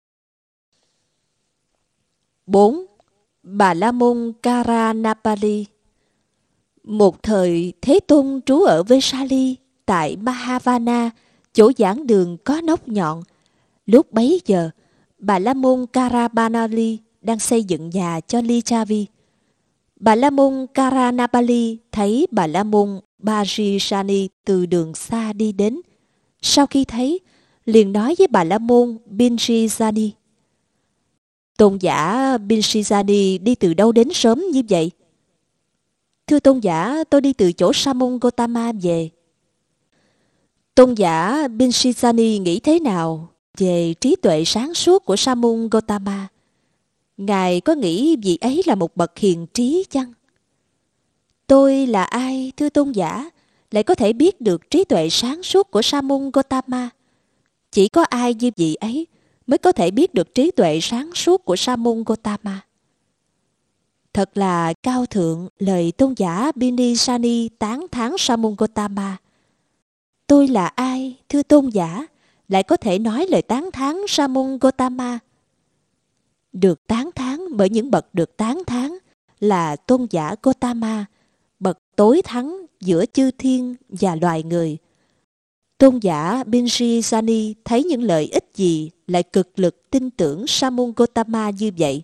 bốn. Bà La Môn Karanapali. Một thời Thế Tôn trú ở Vesali tại Mahavana, chỗ giảng đường có nóc nhọn. Lúc bấy giờ, Bà La Môn Karabanali đang xây dựng nhà cho Lichavi. Bà La Môn Karanapali thấy Bà La Môn Bajisani từ đường xa đi đến. Sau khi thấy, liền nói với Bà La Môn Binjisani: Tôn giả Binjisani đi từ đâu đến sớm như vậy? Thưa tôn giả, tôi đi từ chỗ Sa môn Gotama về. Tôn giả Binjisani nghĩ thế nào về trí tuệ sáng suốt của Sa môn Gotama? Ngài có nghĩ vị ấy là một bậc hiền trí chăng? Tôi là ai, thưa tôn giả, lại có thể biết được trí tuệ sáng suốt của Sa môn Gotama? Chỉ có ai như vị ấy mới có thể biết được trí tuệ sáng suốt của Sa môn Gotama. Thật là cao thượng lời tôn giả Binjisani tán thán Sa môn Gotama. Tôi là ai, thưa tôn giả, lại có thể nói lời tán thán Sa môn Gotama? Được tán thán bởi những bậc được tán thán là tôn giả Gotama, bậc tối thắng giữa chư thiên và loài người. Tôn giả Binjisani thấy những lợi ích gì lại cực lực tin tưởng Sa môn Gotama như vậy?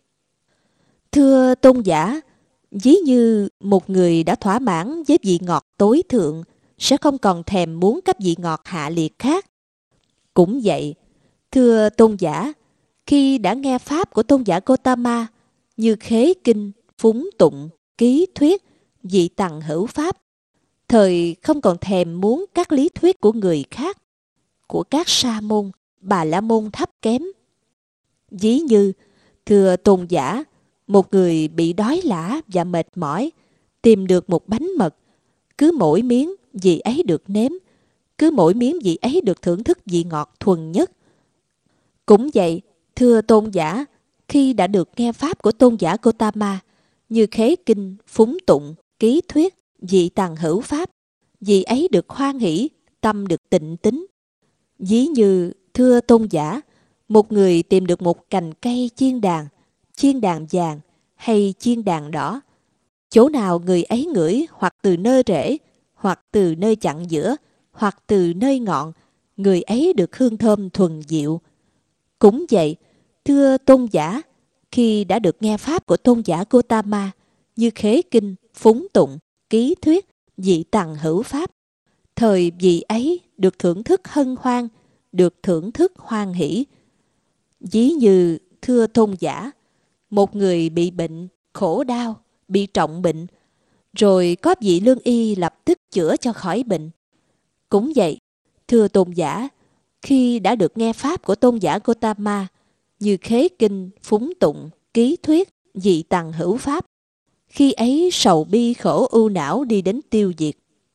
Thưa tôn giả, ví như một người đã thỏa mãn với vị ngọt tối thượng sẽ không còn thèm muốn các vị ngọt hạ liệt khác. Cũng vậy, thưa tôn giả, khi đã nghe pháp của tôn giả Gotama như khế kinh, phúng tụng, ký thuyết, vị tằng hữu pháp, thời không còn thèm muốn các lý thuyết của người khác, của các sa môn, bà la môn thấp kém. Ví như, thưa tôn giả, một người bị đói lả và mệt mỏi, tìm được một bánh mật, cứ mỗi miếng vị ấy được nếm, cứ mỗi miếng vị ấy được thưởng thức vị ngọt thuần nhất. Cũng vậy, thưa tôn giả, khi đã được nghe pháp của tôn giả Gotama, như khế kinh, phúng tụng, ký thuyết, vị tằng hữu pháp, vị ấy được hoan hỷ, tâm được tịnh tín. Ví như, thưa tôn giả, một người tìm được một cành cây chiên đàn, chiên đàn vàng hay chiên đàn đỏ. Chỗ nào người ấy ngửi hoặc từ nơi rễ, hoặc từ nơi chặn giữa, hoặc từ nơi ngọn, người ấy được hương thơm thuần diệu. Cũng vậy, thưa tôn giả, khi đã được nghe pháp của tôn giả Gotama, như khế kinh, phúng tụng, ký thuyết, vị tằng hữu pháp, thời vị ấy được thưởng thức hân hoan, được thưởng thức hoan hỷ. Ví như, thưa tôn giả, một người bị bệnh, khổ đau, bị trọng bệnh, rồi có vị lương y lập tức chữa cho khỏi bệnh. Cũng vậy, thưa tôn giả, khi đã được nghe pháp của tôn giả Gotama, như khế kinh, phúng tụng, ký thuyết, vị tằng hữu pháp, khi ấy sầu bi khổ ưu não đi đến tiêu diệt.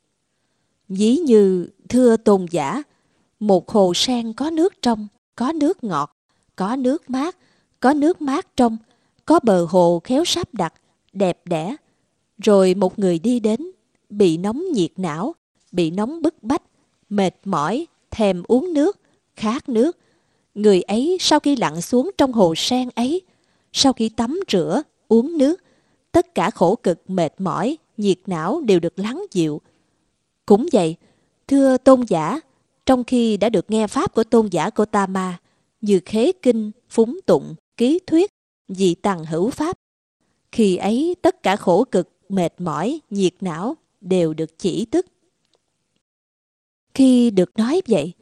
Ví như, thưa tôn giả, một hồ sen có nước trong, có nước ngọt, có nước mát, có nước mát trong, có bờ hồ khéo sắp đặt, đẹp đẽ. Rồi một người đi đến, bị nóng nhiệt não, bị nóng bức bách, mệt mỏi, thèm uống nước, khát nước. Người ấy sau khi lặn xuống trong hồ sen ấy, sau khi tắm rửa, uống nước, tất cả khổ cực mệt mỏi, nhiệt não đều được lắng dịu. Cũng vậy, thưa tôn giả, trong khi đã được nghe pháp của tôn giả Gotama, như khế kinh, phúng tụng, ký thuyết, vị tằng hữu pháp, khi ấy tất cả khổ cực, mệt mỏi, nhiệt não đều được chỉ tức. Khi được nói vậy,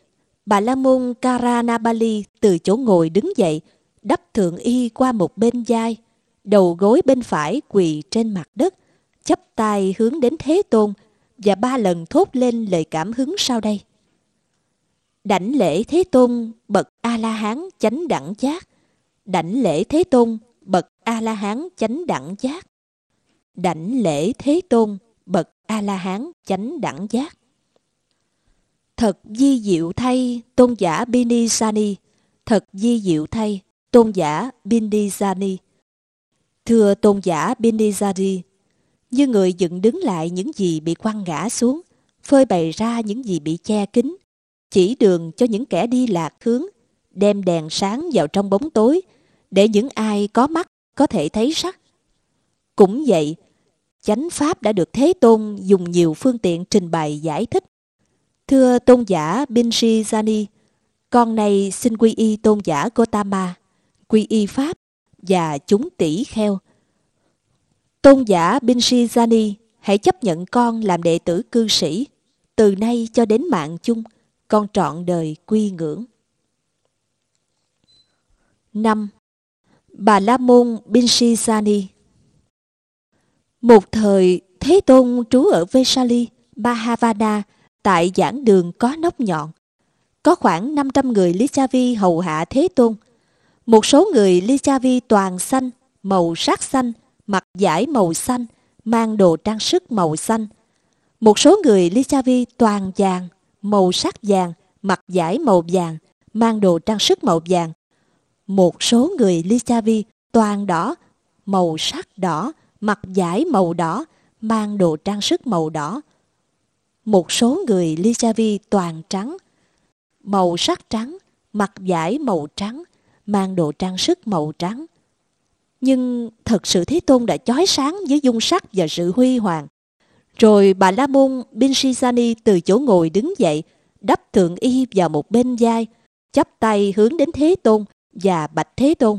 Bà La Môn Karanabali từ chỗ ngồi đứng dậy, đắp thượng y qua một bên vai, đầu gối bên phải quỳ trên mặt đất, chắp tay hướng đến Thế Tôn và ba lần thốt lên lời cảm hứng sau đây: Đảnh lễ Thế Tôn bậc A La Hán chánh đẳng giác. Đảnh lễ Thế Tôn bậc A La Hán chánh đẳng giác. Đảnh lễ Thế Tôn bậc A La Hán chánh đẳng giác. Thật di diệu thay tôn giả Binisani. Thật di diệu thay tôn giả Binisani. Thưa tôn giả Binisani, như người dựng đứng lại những gì bị quăng ngã xuống, phơi bày ra những gì bị che kín, chỉ đường cho những kẻ đi lạc hướng, đem đèn sáng vào trong bóng tối, để những ai có mắt có thể thấy sắc. Cũng vậy, chánh pháp đã được Thế Tôn dùng nhiều phương tiện trình bày giải thích. Thưa tôn giả Binsijani, con này xin quy y tôn giả Gotama, quy y pháp và chúng tỷ kheo. Tôn giả Binsijani, hãy chấp nhận con làm đệ tử cư sĩ. Từ nay cho đến mạng chung, con trọn đời quy ngưỡng. năm. Bà La Môn Binsijani. Một thời, Thế Tôn trú ở Vesali, Mahavana, tại giảng đường có nóc nhọn. Có khoảng năm trăm người Licchavi hầu hạ Thế Tôn. Một số người Licchavi toàn xanh, màu sắc xanh, mặc vải màu xanh, mang đồ trang sức màu xanh. Một số người Licchavi toàn vàng, màu sắc vàng, mặc vải màu vàng, mang đồ trang sức màu vàng. Một số người Licchavi toàn đỏ, màu sắc đỏ, mặc vải màu đỏ, mang đồ trang sức màu đỏ. Một số người Licchavi toàn trắng, màu sắc trắng, mặc vải màu trắng, mang đồ trang sức màu trắng. Nhưng thật sự Thế Tôn đã chói sáng với dung sắc và sự huy hoàng. Rồi Bà La Môn Binsijani từ chỗ ngồi đứng dậy, đắp thượng y vào một bên vai, chắp tay hướng đến Thế Tôn và bạch Thế Tôn: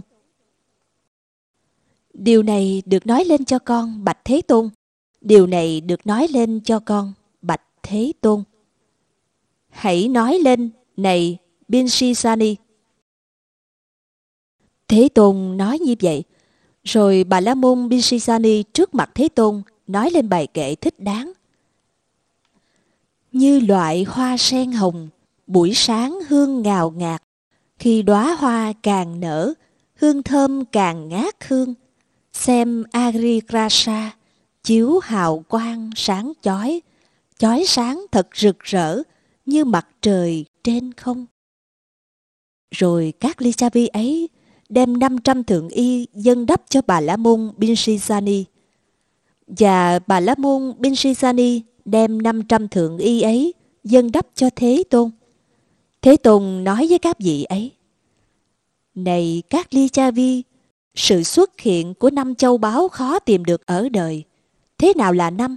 Điều này được nói lên cho con, bạch Thế Tôn. Điều này được nói lên cho con, bạch Thế Tôn. Hãy nói lên, này Binsijani. Thế Tôn nói như vậy. Rồi Bà La Môn Binsijani trước mặt Thế Tôn nói lên bài kệ thích đáng. Như loại hoa sen hồng, buổi sáng hương ngào ngạt, khi đóa hoa càng nở, hương thơm càng ngát hương. Xem Agrigrasa chiếu hào quang sáng chói, chói sáng thật rực rỡ như mặt trời trên không. Rồi các Licchavi ấy đem năm trăm thượng y dâng đắp cho Bà La Môn Binsijani. Và Bà La Môn Binsijani đem năm trăm thượng y ấy dâng đắp cho Thế Tôn. Thế Tôn nói với các vị ấy: Này các Licchavi, sự xuất hiện của năm châu báu khó tìm được ở đời. Thế nào là năm?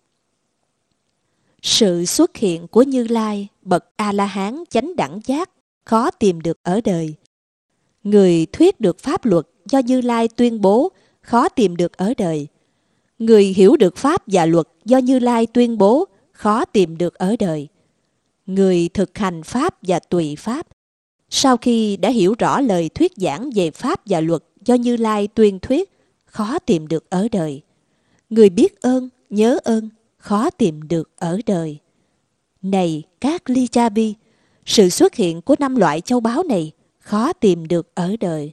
Sự xuất hiện của Như Lai, bậc A-la-hán chánh đẳng giác, khó tìm được ở đời. Người thuyết được pháp luật do Như Lai tuyên bố, khó tìm được ở đời. Người hiểu được pháp và luật do Như Lai tuyên bố, khó tìm được ở đời. Người thực hành pháp và tùy pháp, sau khi đã hiểu rõ lời thuyết giảng về pháp và luật do Như Lai tuyên thuyết, khó tìm được ở đời. Người biết ơn, nhớ ơn, khó tìm được ở đời. Này các Licchavi, sự xuất hiện của năm loại châu báu này khó tìm được ở đời.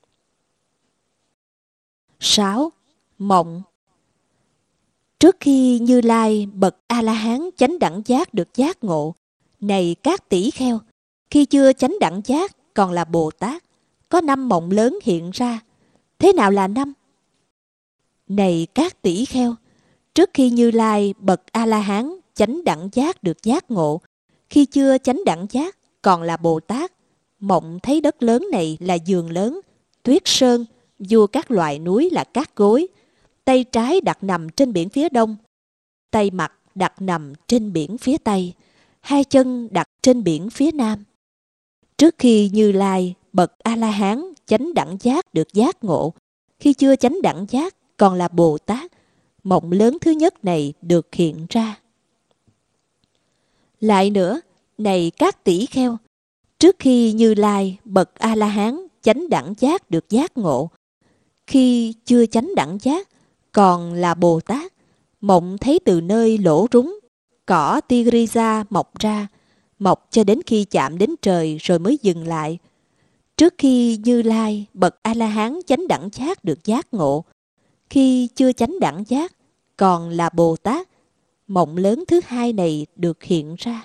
sáu. Mộng. Trước khi Như Lai bậc A-la-hán chánh đẳng giác được giác ngộ, này các tỷ kheo, khi chưa chánh đẳng giác còn là Bồ Tát, có năm mộng lớn hiện ra. Thế nào là năm? Này các tỷ kheo, trước khi Như Lai bậc A-la-hán chánh đẳng giác được giác ngộ, khi chưa chánh đẳng giác còn là Bồ Tát, mộng thấy đất lớn này là giường lớn, tuyết sơn, vua các loại núi là cát gối, tay trái đặt nằm trên biển phía đông, tay mặt đặt nằm trên biển phía tây, hai chân đặt trên biển phía nam. Trước khi Như Lai bậc A-la-hán chánh đẳng giác được giác ngộ, khi chưa chánh đẳng giác còn là Bồ Tát, mộng lớn thứ nhất này được hiện ra. Lại nữa, này các tỷ kheo, Trước khi Như Lai bậc A La Hán chánh đẳng giác được giác ngộ, khi chưa chánh đẳng giác còn là Bồ Tát, mộng thấy từ nơi lỗ rúng cỏ Tigriza mọc ra, mọc cho đến khi chạm đến trời rồi mới dừng lại. Trước khi Như Lai bậc A La Hán chánh đẳng giác được giác ngộ, khi chưa chánh đẳng giác còn là Bồ Tát, mộng lớn thứ hai này được hiện ra.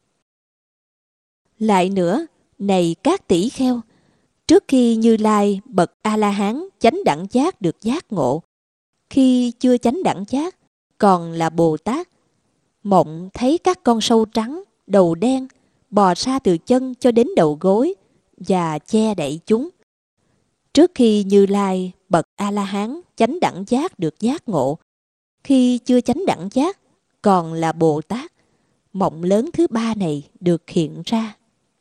Lại nữa, này các tỷ kheo, trước khi Như Lai bậc A La Hán chánh đẳng giác được giác ngộ, khi chưa chánh đẳng giác còn là Bồ Tát, mộng thấy các con sâu trắng đầu đen bò ra từ chân cho đến đầu gối và che đậy chúng. Trước khi Như Lai bậc A La Hán chánh đẳng giác được giác ngộ, khi chưa chánh đẳng giác còn là Bồ Tát, mộng lớn thứ ba này được hiện ra.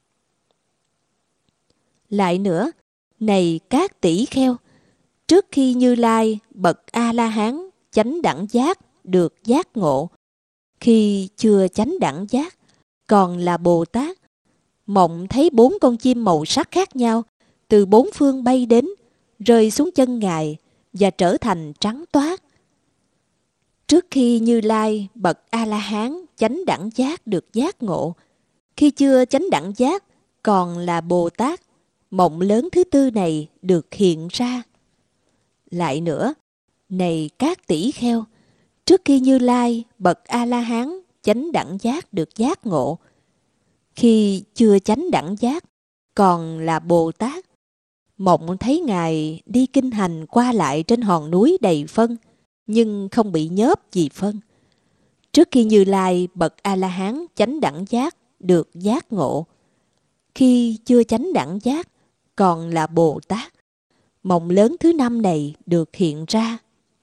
Lại nữa, này các tỷ kheo, trước khi Như Lai bậc A La Hán chánh đẳng giác được giác ngộ, khi chưa chánh đẳng giác còn là Bồ Tát, mộng thấy bốn con chim màu sắc khác nhau từ bốn phương bay đến, rơi xuống chân Ngài và trở thành trắng toát. Trước khi Như Lai bậc A La Hán chánh đẳng giác được giác ngộ, khi chưa chánh đẳng giác còn là Bồ Tát, mộng lớn thứ tư này được hiện ra. Lại nữa, này các tỷ kheo, trước khi Như Lai bậc A La Hán chánh đẳng giác được giác ngộ, khi chưa chánh đẳng giác còn là Bồ Tát, mộng thấy Ngài đi kinh hành qua lại trên hòn núi đầy phân, nhưng không bị nhớp vì phân. Trước khi Như Lai bậc A La Hán chánh đẳng giác được giác ngộ, khi chưa chánh đẳng giác còn là Bồ Tát, mộng lớn thứ năm này được hiện ra.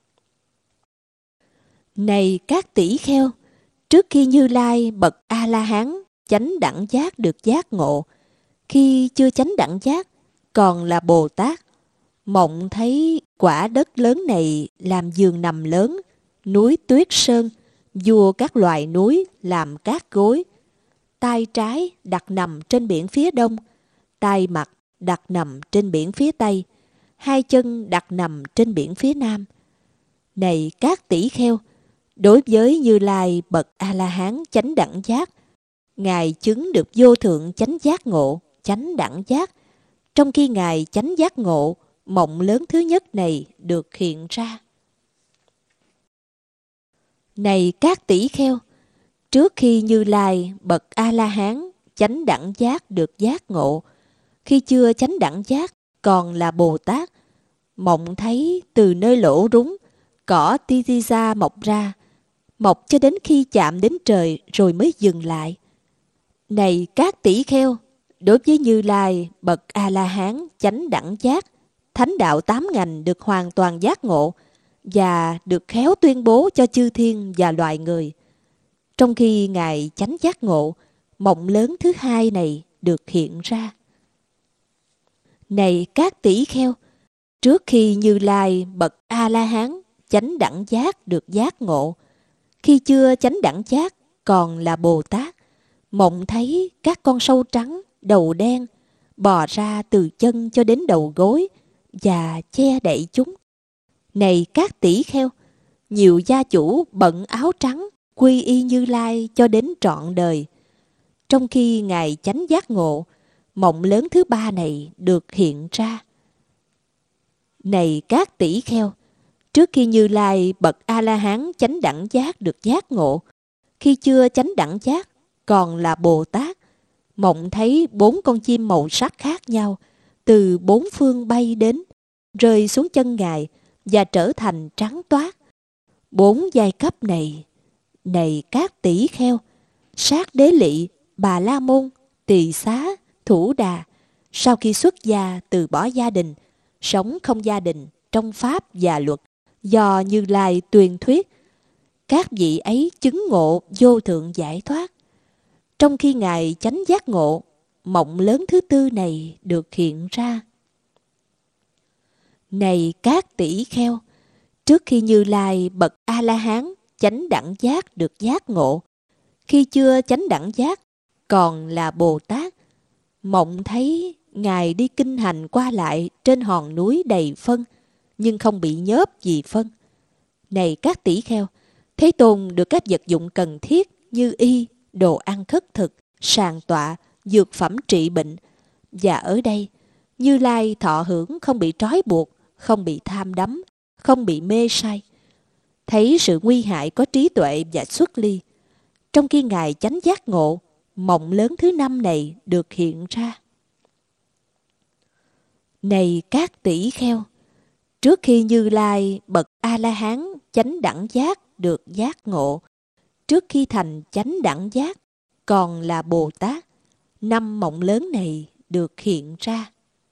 Này các tỷ kheo, trước khi Như Lai bậc A La Hán chánh đẳng giác được giác ngộ, khi chưa chánh đẳng giác còn là Bồ Tát, mộng thấy quả đất lớn này làm giường nằm lớn, núi Tuyết Sơn, vua các loài núi làm cát gối, tay trái đặt nằm trên biển phía đông, tay mặt đặt nằm trên biển phía tây, hai chân đặt nằm trên biển phía nam. Này các tỷ kheo, đối với Như Lai bậc A La Hán chánh đẳng giác, Ngài chứng được vô thượng chánh giác ngộ, chánh đẳng giác. Trong khi Ngài chánh giác ngộ, mộng lớn thứ nhất này được hiện ra. Này các tỷ kheo, trước khi Như Lai bậc A La Hán chánh đẳng giác được giác ngộ, khi chưa chánh đẳng giác còn là Bồ Tát, mộng thấy từ nơi lỗ rúng cỏ Tigriza mọc ra, mọc cho đến khi chạm đến trời rồi mới dừng lại. Này các tỷ kheo, đối với Như Lai bậc A La Hán chánh đẳng giác, thánh đạo tám ngành được hoàn toàn giác ngộ và được khéo tuyên bố cho chư thiên và loài người. Trong khi Ngài chánh giác ngộ, mộng lớn thứ hai này được hiện ra. Này các tỷ kheo, trước khi Như Lai bậc A La Hán chánh đẳng giác được giác ngộ, khi chưa chánh đẳng giác còn là Bồ Tát, mộng thấy các con sâu trắng đầu đen bò ra từ chân cho đến đầu gối và che đậy chúng. Này các tỷ kheo, nhiều gia chủ bận áo trắng quy y Như Lai cho đến trọn đời. Trong khi Ngài chánh giác ngộ, mộng lớn thứ ba này được hiện ra. Này các tỷ kheo, trước khi Như Lai bậc A La Hán chánh đẳng giác được giác ngộ, khi chưa chánh đẳng giác còn là Bồ Tát, mộng thấy bốn con chim màu sắc khác nhau từ bốn phương bay đến, rơi xuống chân Ngài và trở thành trắng toát. Bốn giai cấp này, này các tỷ kheo, Sát Đế Lị, Bà La Môn, Tỳ Xá, Thủ Đà, sau khi xuất gia từ bỏ gia đình, sống không gia đình trong pháp và luật, do Như Lai tuyên thuyết, các vị ấy chứng ngộ vô thượng giải thoát. Trong khi Ngài chánh giác ngộ, mộng lớn thứ tư này được hiện ra. Này các tỷ kheo, trước khi Như Lai bậc A La Hán chánh đẳng giác được giác ngộ, khi chưa chánh đẳng giác còn là Bồ Tát, mộng thấy Ngài đi kinh hành qua lại trên hòn núi đầy phân, nhưng không bị nhớp vì phân. Này các tỷ kheo, Thế Tôn được các vật dụng cần thiết như y, đồ ăn khất thực, sàng tọa, dược phẩm trị bệnh. Và ở đây, Như Lai thọ hưởng không bị trói buộc, không bị tham đắm, không bị mê say. Thấy sự nguy hại có trí tuệ và xuất ly. Trong khi Ngài chánh giác ngộ, mộng lớn thứ năm này được hiện ra. Này các tỷ kheo, trước khi Như Lai bậc A-la-hán chánh đẳng giác được giác ngộ, trước khi thành chánh đẳng giác còn là Bồ Tát, năm mộng lớn này được hiện ra.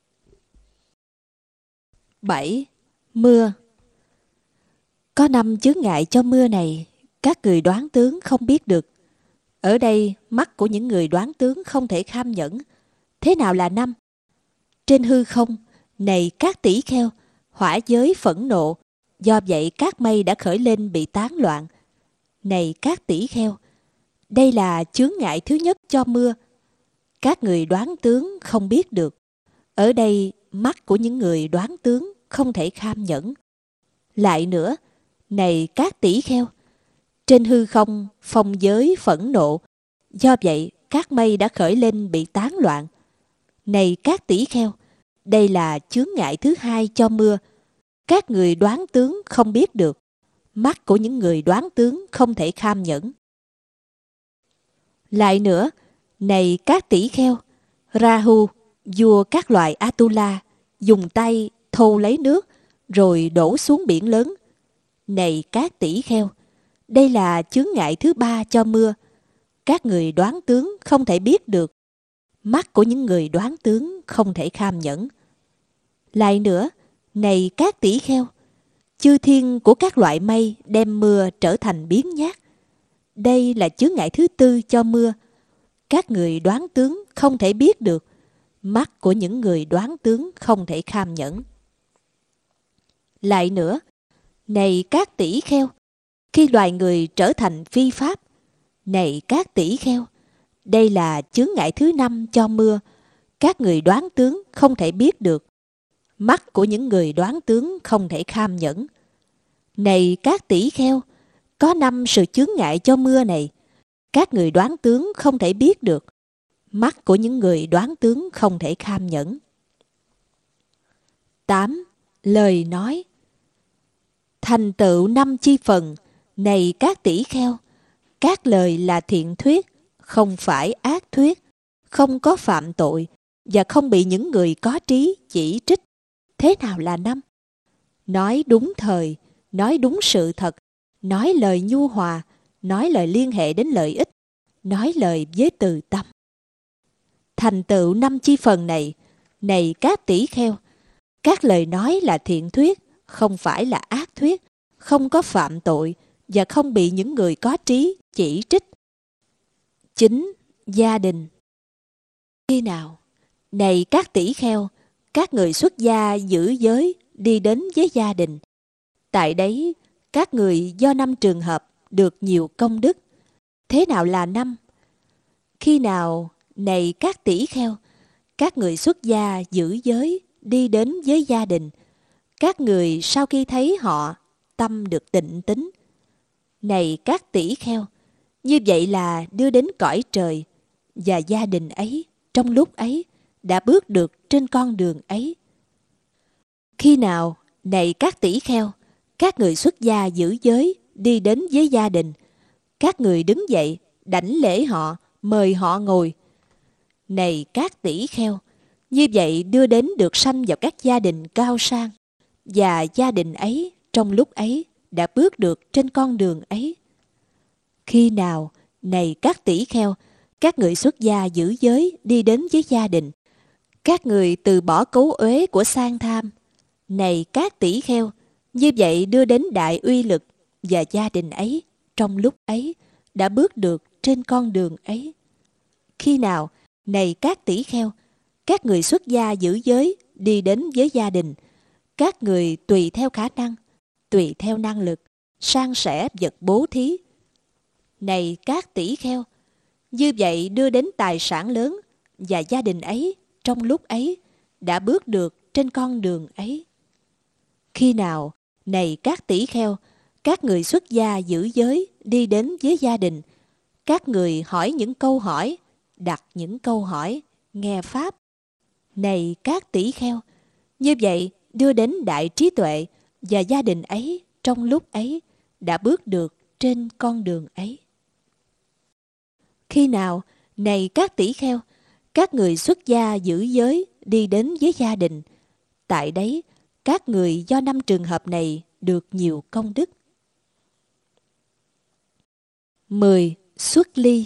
bảy. Mưa. Có năm chướng ngại cho mưa này, các người đoán tướng không biết được. Ở đây, mắt của những người đoán tướng không thể kham nhẫn. Thế nào là năm? Trên hư không, này các tỷ kheo, hỏa giới phẫn nộ, do vậy các mây đã khởi lên bị tán loạn. Này các tỷ kheo, đây là chướng ngại thứ nhất cho mưa. Các người đoán tướng không biết được. Ở đây, mắt của những người đoán tướng không thể kham nhẫn. Lại nữa, này các tỷ kheo, trên hư không, phong giới phẫn nộ, do vậy các mây đã khởi lên bị tán loạn. Này các tỷ kheo, đây là chướng ngại thứ hai cho mưa. Các người đoán tướng không biết được. Mắt của những người đoán tướng không thể kham nhẫn. Lại nữa, này các tỷ kheo, Rahu, vua các loài Atula, dùng tay thâu lấy nước, rồi đổ xuống biển lớn. Này các tỷ kheo, đây là chướng ngại thứ ba cho mưa. Các người đoán tướng không thể biết được. Mắt của những người đoán tướng không thể kham nhẫn. Lại nữa, này các tỷ kheo, chư thiên của các loại mây đem mưa trở thành biếng nhác. Đây là chướng ngại thứ tư cho mưa. Các người đoán tướng không thể biết được. Mắt của những người đoán tướng không thể kham nhẫn. Lại nữa, này các tỷ kheo, khi loài người trở thành phi pháp. Này các tỷ kheo, đây là chướng ngại thứ năm cho mưa. Các người đoán tướng không thể biết được. Mắt của những người đoán tướng không thể kham nhẫn. Này các tỷ kheo, có năm sự chướng ngại cho mưa này. Các người đoán tướng không thể biết được. Mắt của những người đoán tướng không thể kham nhẫn. tám. Lời nói. Thành tựu năm chi phần, này các tỷ kheo, các lời là thiện thuyết, không phải ác thuyết, không có phạm tội, và không bị những người có trí chỉ trích. Thế nào là năm? Nói đúng thời, nói đúng sự thật, nói lời nhu hòa, nói lời liên hệ đến lợi ích, nói lời với từ tâm. Thành tựu năm chi phần này, này các tỷ kheo, các lời nói là thiện thuyết, không phải là ác thuyết, không có phạm tội, và không bị những người có trí chỉ trích. Chính. Gia đình. Khi nào? Này các tỷ kheo, các người xuất gia giữ giới đi đến với gia đình. Tại đấy, các người do năm trường hợp được nhiều công đức. Thế nào là năm? Khi nào? Này các tỷ kheo, các người xuất gia giữ giới đi đến với gia đình. Các người sau khi thấy họ, tâm được tịnh tín. Này các tỷ kheo, như vậy là đưa đến cõi trời, và gia đình ấy trong lúc ấy đã bước được trên con đường ấy. Khi nào? Này các tỷ kheo, các người xuất gia giữ giới đi đến với gia đình. Các người đứng dậy đảnh lễ họ, mời họ ngồi. Này các tỷ kheo, như vậy đưa đến được sanh vào các gia đình cao sang, và gia đình ấy trong lúc ấy đã bước được trên con đường ấy. Khi nào? Này các tỷ kheo, các người xuất gia giữ giới đi đến với gia đình. Các người từ bỏ cấu uế của sang tham. Này các tỷ kheo, như vậy đưa đến đại uy lực, và gia đình ấy trong lúc ấy đã bước được trên con đường ấy. Khi nào? Này các tỷ kheo, các người xuất gia giữ giới đi đến với gia đình. Các người tùy theo khả năng, tùy theo năng lực, san sẻ vật bố thí. Này các tỷ kheo, như vậy đưa đến tài sản lớn, và gia đình ấy trong lúc ấy đã bước được trên con đường ấy. Khi nào, này các tỷ kheo, các người xuất gia giữ giới đi đến với gia đình, các người hỏi những câu hỏi, đặt những câu hỏi, nghe pháp. Này các tỷ kheo, như vậy đưa đến đại trí tuệ và gia đình ấy trong lúc ấy đã bước được trên con đường ấy. Khi nào, này các tỷ kheo, các người xuất gia giữ giới đi đến với gia đình, tại đấy các người do năm trường hợp này được nhiều công đức. mười. Xuất ly.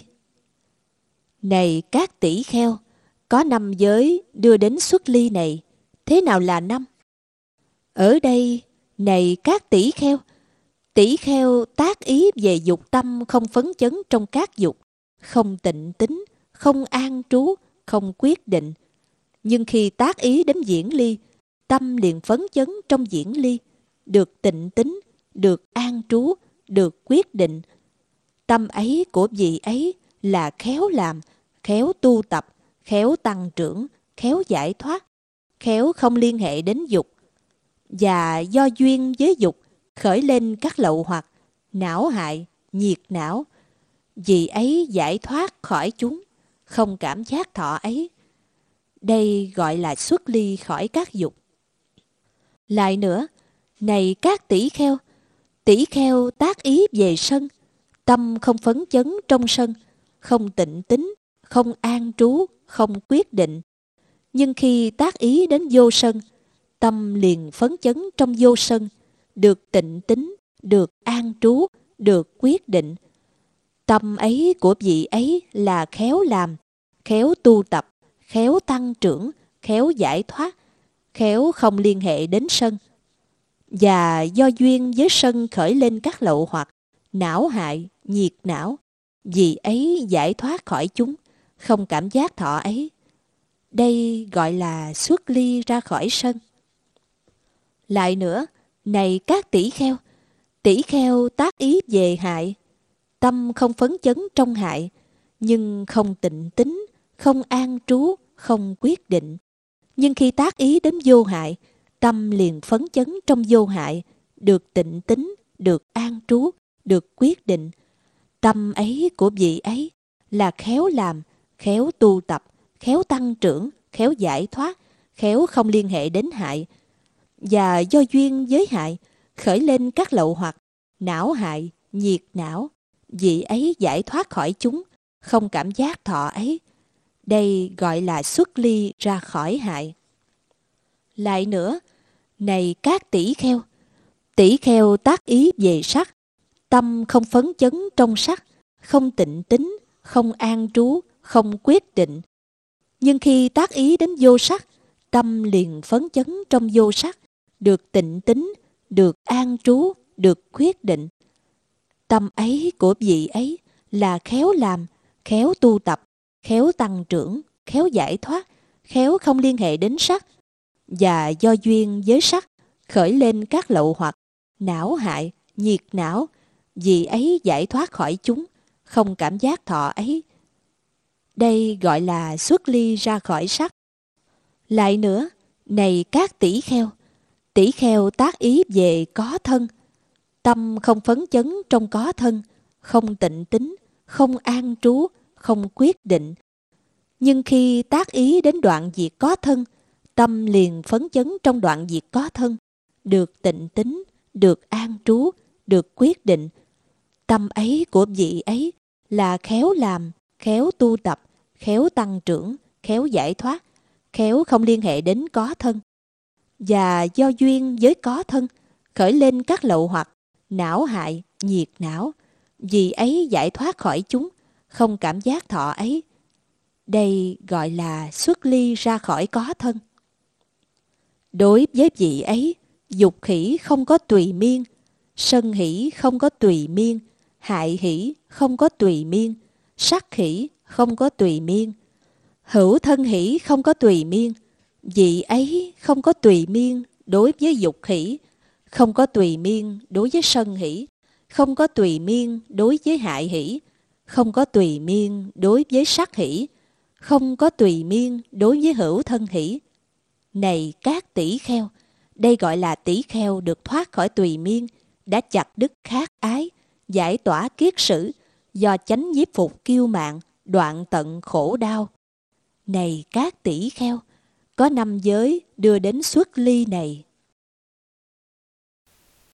Này các tỷ kheo, có năm giới đưa đến xuất ly này. Thế nào là năm? Ở đây, này các tỷ kheo, tỷ kheo tác ý về dục tâm không phấn chấn trong các dục, không tịnh tính, không an trú, không quyết định. Nhưng khi tác ý đến diễn ly, tâm liền phấn chấn trong diễn ly, được tịnh tính, được an trú, được quyết định. Tâm ấy của vị ấy là khéo làm, khéo tu tập, khéo tăng trưởng, khéo giải thoát, khéo không liên hệ đến dục. Và do duyên với dục khởi lên các lậu hoặc, não hại, nhiệt não. Vị ấy giải thoát khỏi chúng, không cảm giác thọ ấy. Đây gọi là xuất ly khỏi các dục. Lại nữa, này các tỷ kheo, tỷ kheo tác ý về sân, tâm không phấn chấn trong sân, không tịnh tính, không an trú, không quyết định. Nhưng khi tác ý đến vô sân, tâm liền phấn chấn trong vô sân, được tịnh tính, được an trú, được quyết định. Tâm ấy của vị ấy là khéo làm, khéo tu tập, khéo tăng trưởng, khéo giải thoát, khéo không liên hệ đến sân. Và do duyên với sân khởi lên các lậu hoặc, não hại, nhiệt não, vì ấy giải thoát khỏi chúng, không cảm giác thọ ấy. Đây gọi là xuất ly ra khỏi sân. Lại nữa, này các tỷ kheo, tỷ kheo tác ý về hại, tâm không phấn chấn trong hại, nhưng không tịnh tính, không an trú, không quyết định. Nhưng khi tác ý đến vô hại, tâm liền phấn chấn trong vô hại, được tịnh tính, được an trú, được quyết định. Tâm ấy của vị ấy là khéo làm, khéo tu tập, khéo tăng trưởng, khéo giải thoát, khéo không liên hệ đến hại. Và do duyên với hại, khởi lên các lậu hoặc, não hại, nhiệt não. Vị ấy giải thoát khỏi chúng, không cảm giác thọ ấy. Đây gọi là xuất ly ra khỏi hại. Lại nữa, này các tỷ kheo, tỷ kheo tác ý về sắc, tâm không phấn chấn trong sắc, không tịnh tính, không an trú, không quyết định. Nhưng khi tác ý đến vô sắc, tâm liền phấn chấn trong vô sắc, được tịnh tính, được an trú, được quyết định. Tâm ấy của vị ấy là khéo làm, khéo tu tập, khéo tăng trưởng, khéo giải thoát, khéo không liên hệ đến sắc. Và do duyên với sắc, khởi lên các lậu hoặc, não hại, nhiệt não. Vì ấy giải thoát khỏi chúng, không cảm giác thọ ấy. Đây gọi là xuất ly ra khỏi sắc. Lại nữa, này các tỷ kheo, tỷ kheo tác ý về có thân, tâm không phấn chấn trong có thân, không tịnh tính, không an trú, không quyết định. Nhưng khi tác ý đến đoạn diệt có thân, tâm liền phấn chấn trong đoạn diệt có thân, được tịnh tính, được an trú, được quyết định. Tâm ấy của vị ấy là khéo làm, khéo tu tập, khéo tăng trưởng, khéo giải thoát, khéo không liên hệ đến có thân. Và do duyên với có thân, khởi lên các lậu hoặc, não hại, nhiệt não. Vì ấy giải thoát khỏi chúng, không cảm giác thọ ấy. Đây gọi là xuất ly ra khỏi có thân. Đối với vị ấy, dục hỷ không có tùy miên, sân hỷ không có tùy miên, hại hỷ không có tùy miên, sắc hỷ không có tùy miên, hữu thân hỷ không có tùy miên. Vị ấy không có tùy miên đối với dục hỷ, không có tùy miên đối với sân hỷ, không có tùy miên đối với hại hỷ, không có tùy miên đối với sắc hỷ, không có tùy miên đối với hữu thân hỷ. Này các tỷ kheo, đây gọi là tỷ kheo được thoát khỏi tùy miên, đã chặt đứt khát ái, giải tỏa kiết sử, do chánh nhiếp phục kiêu mạn, đoạn tận khổ đau. Này các tỷ kheo, có năm giới đưa đến xuất ly này.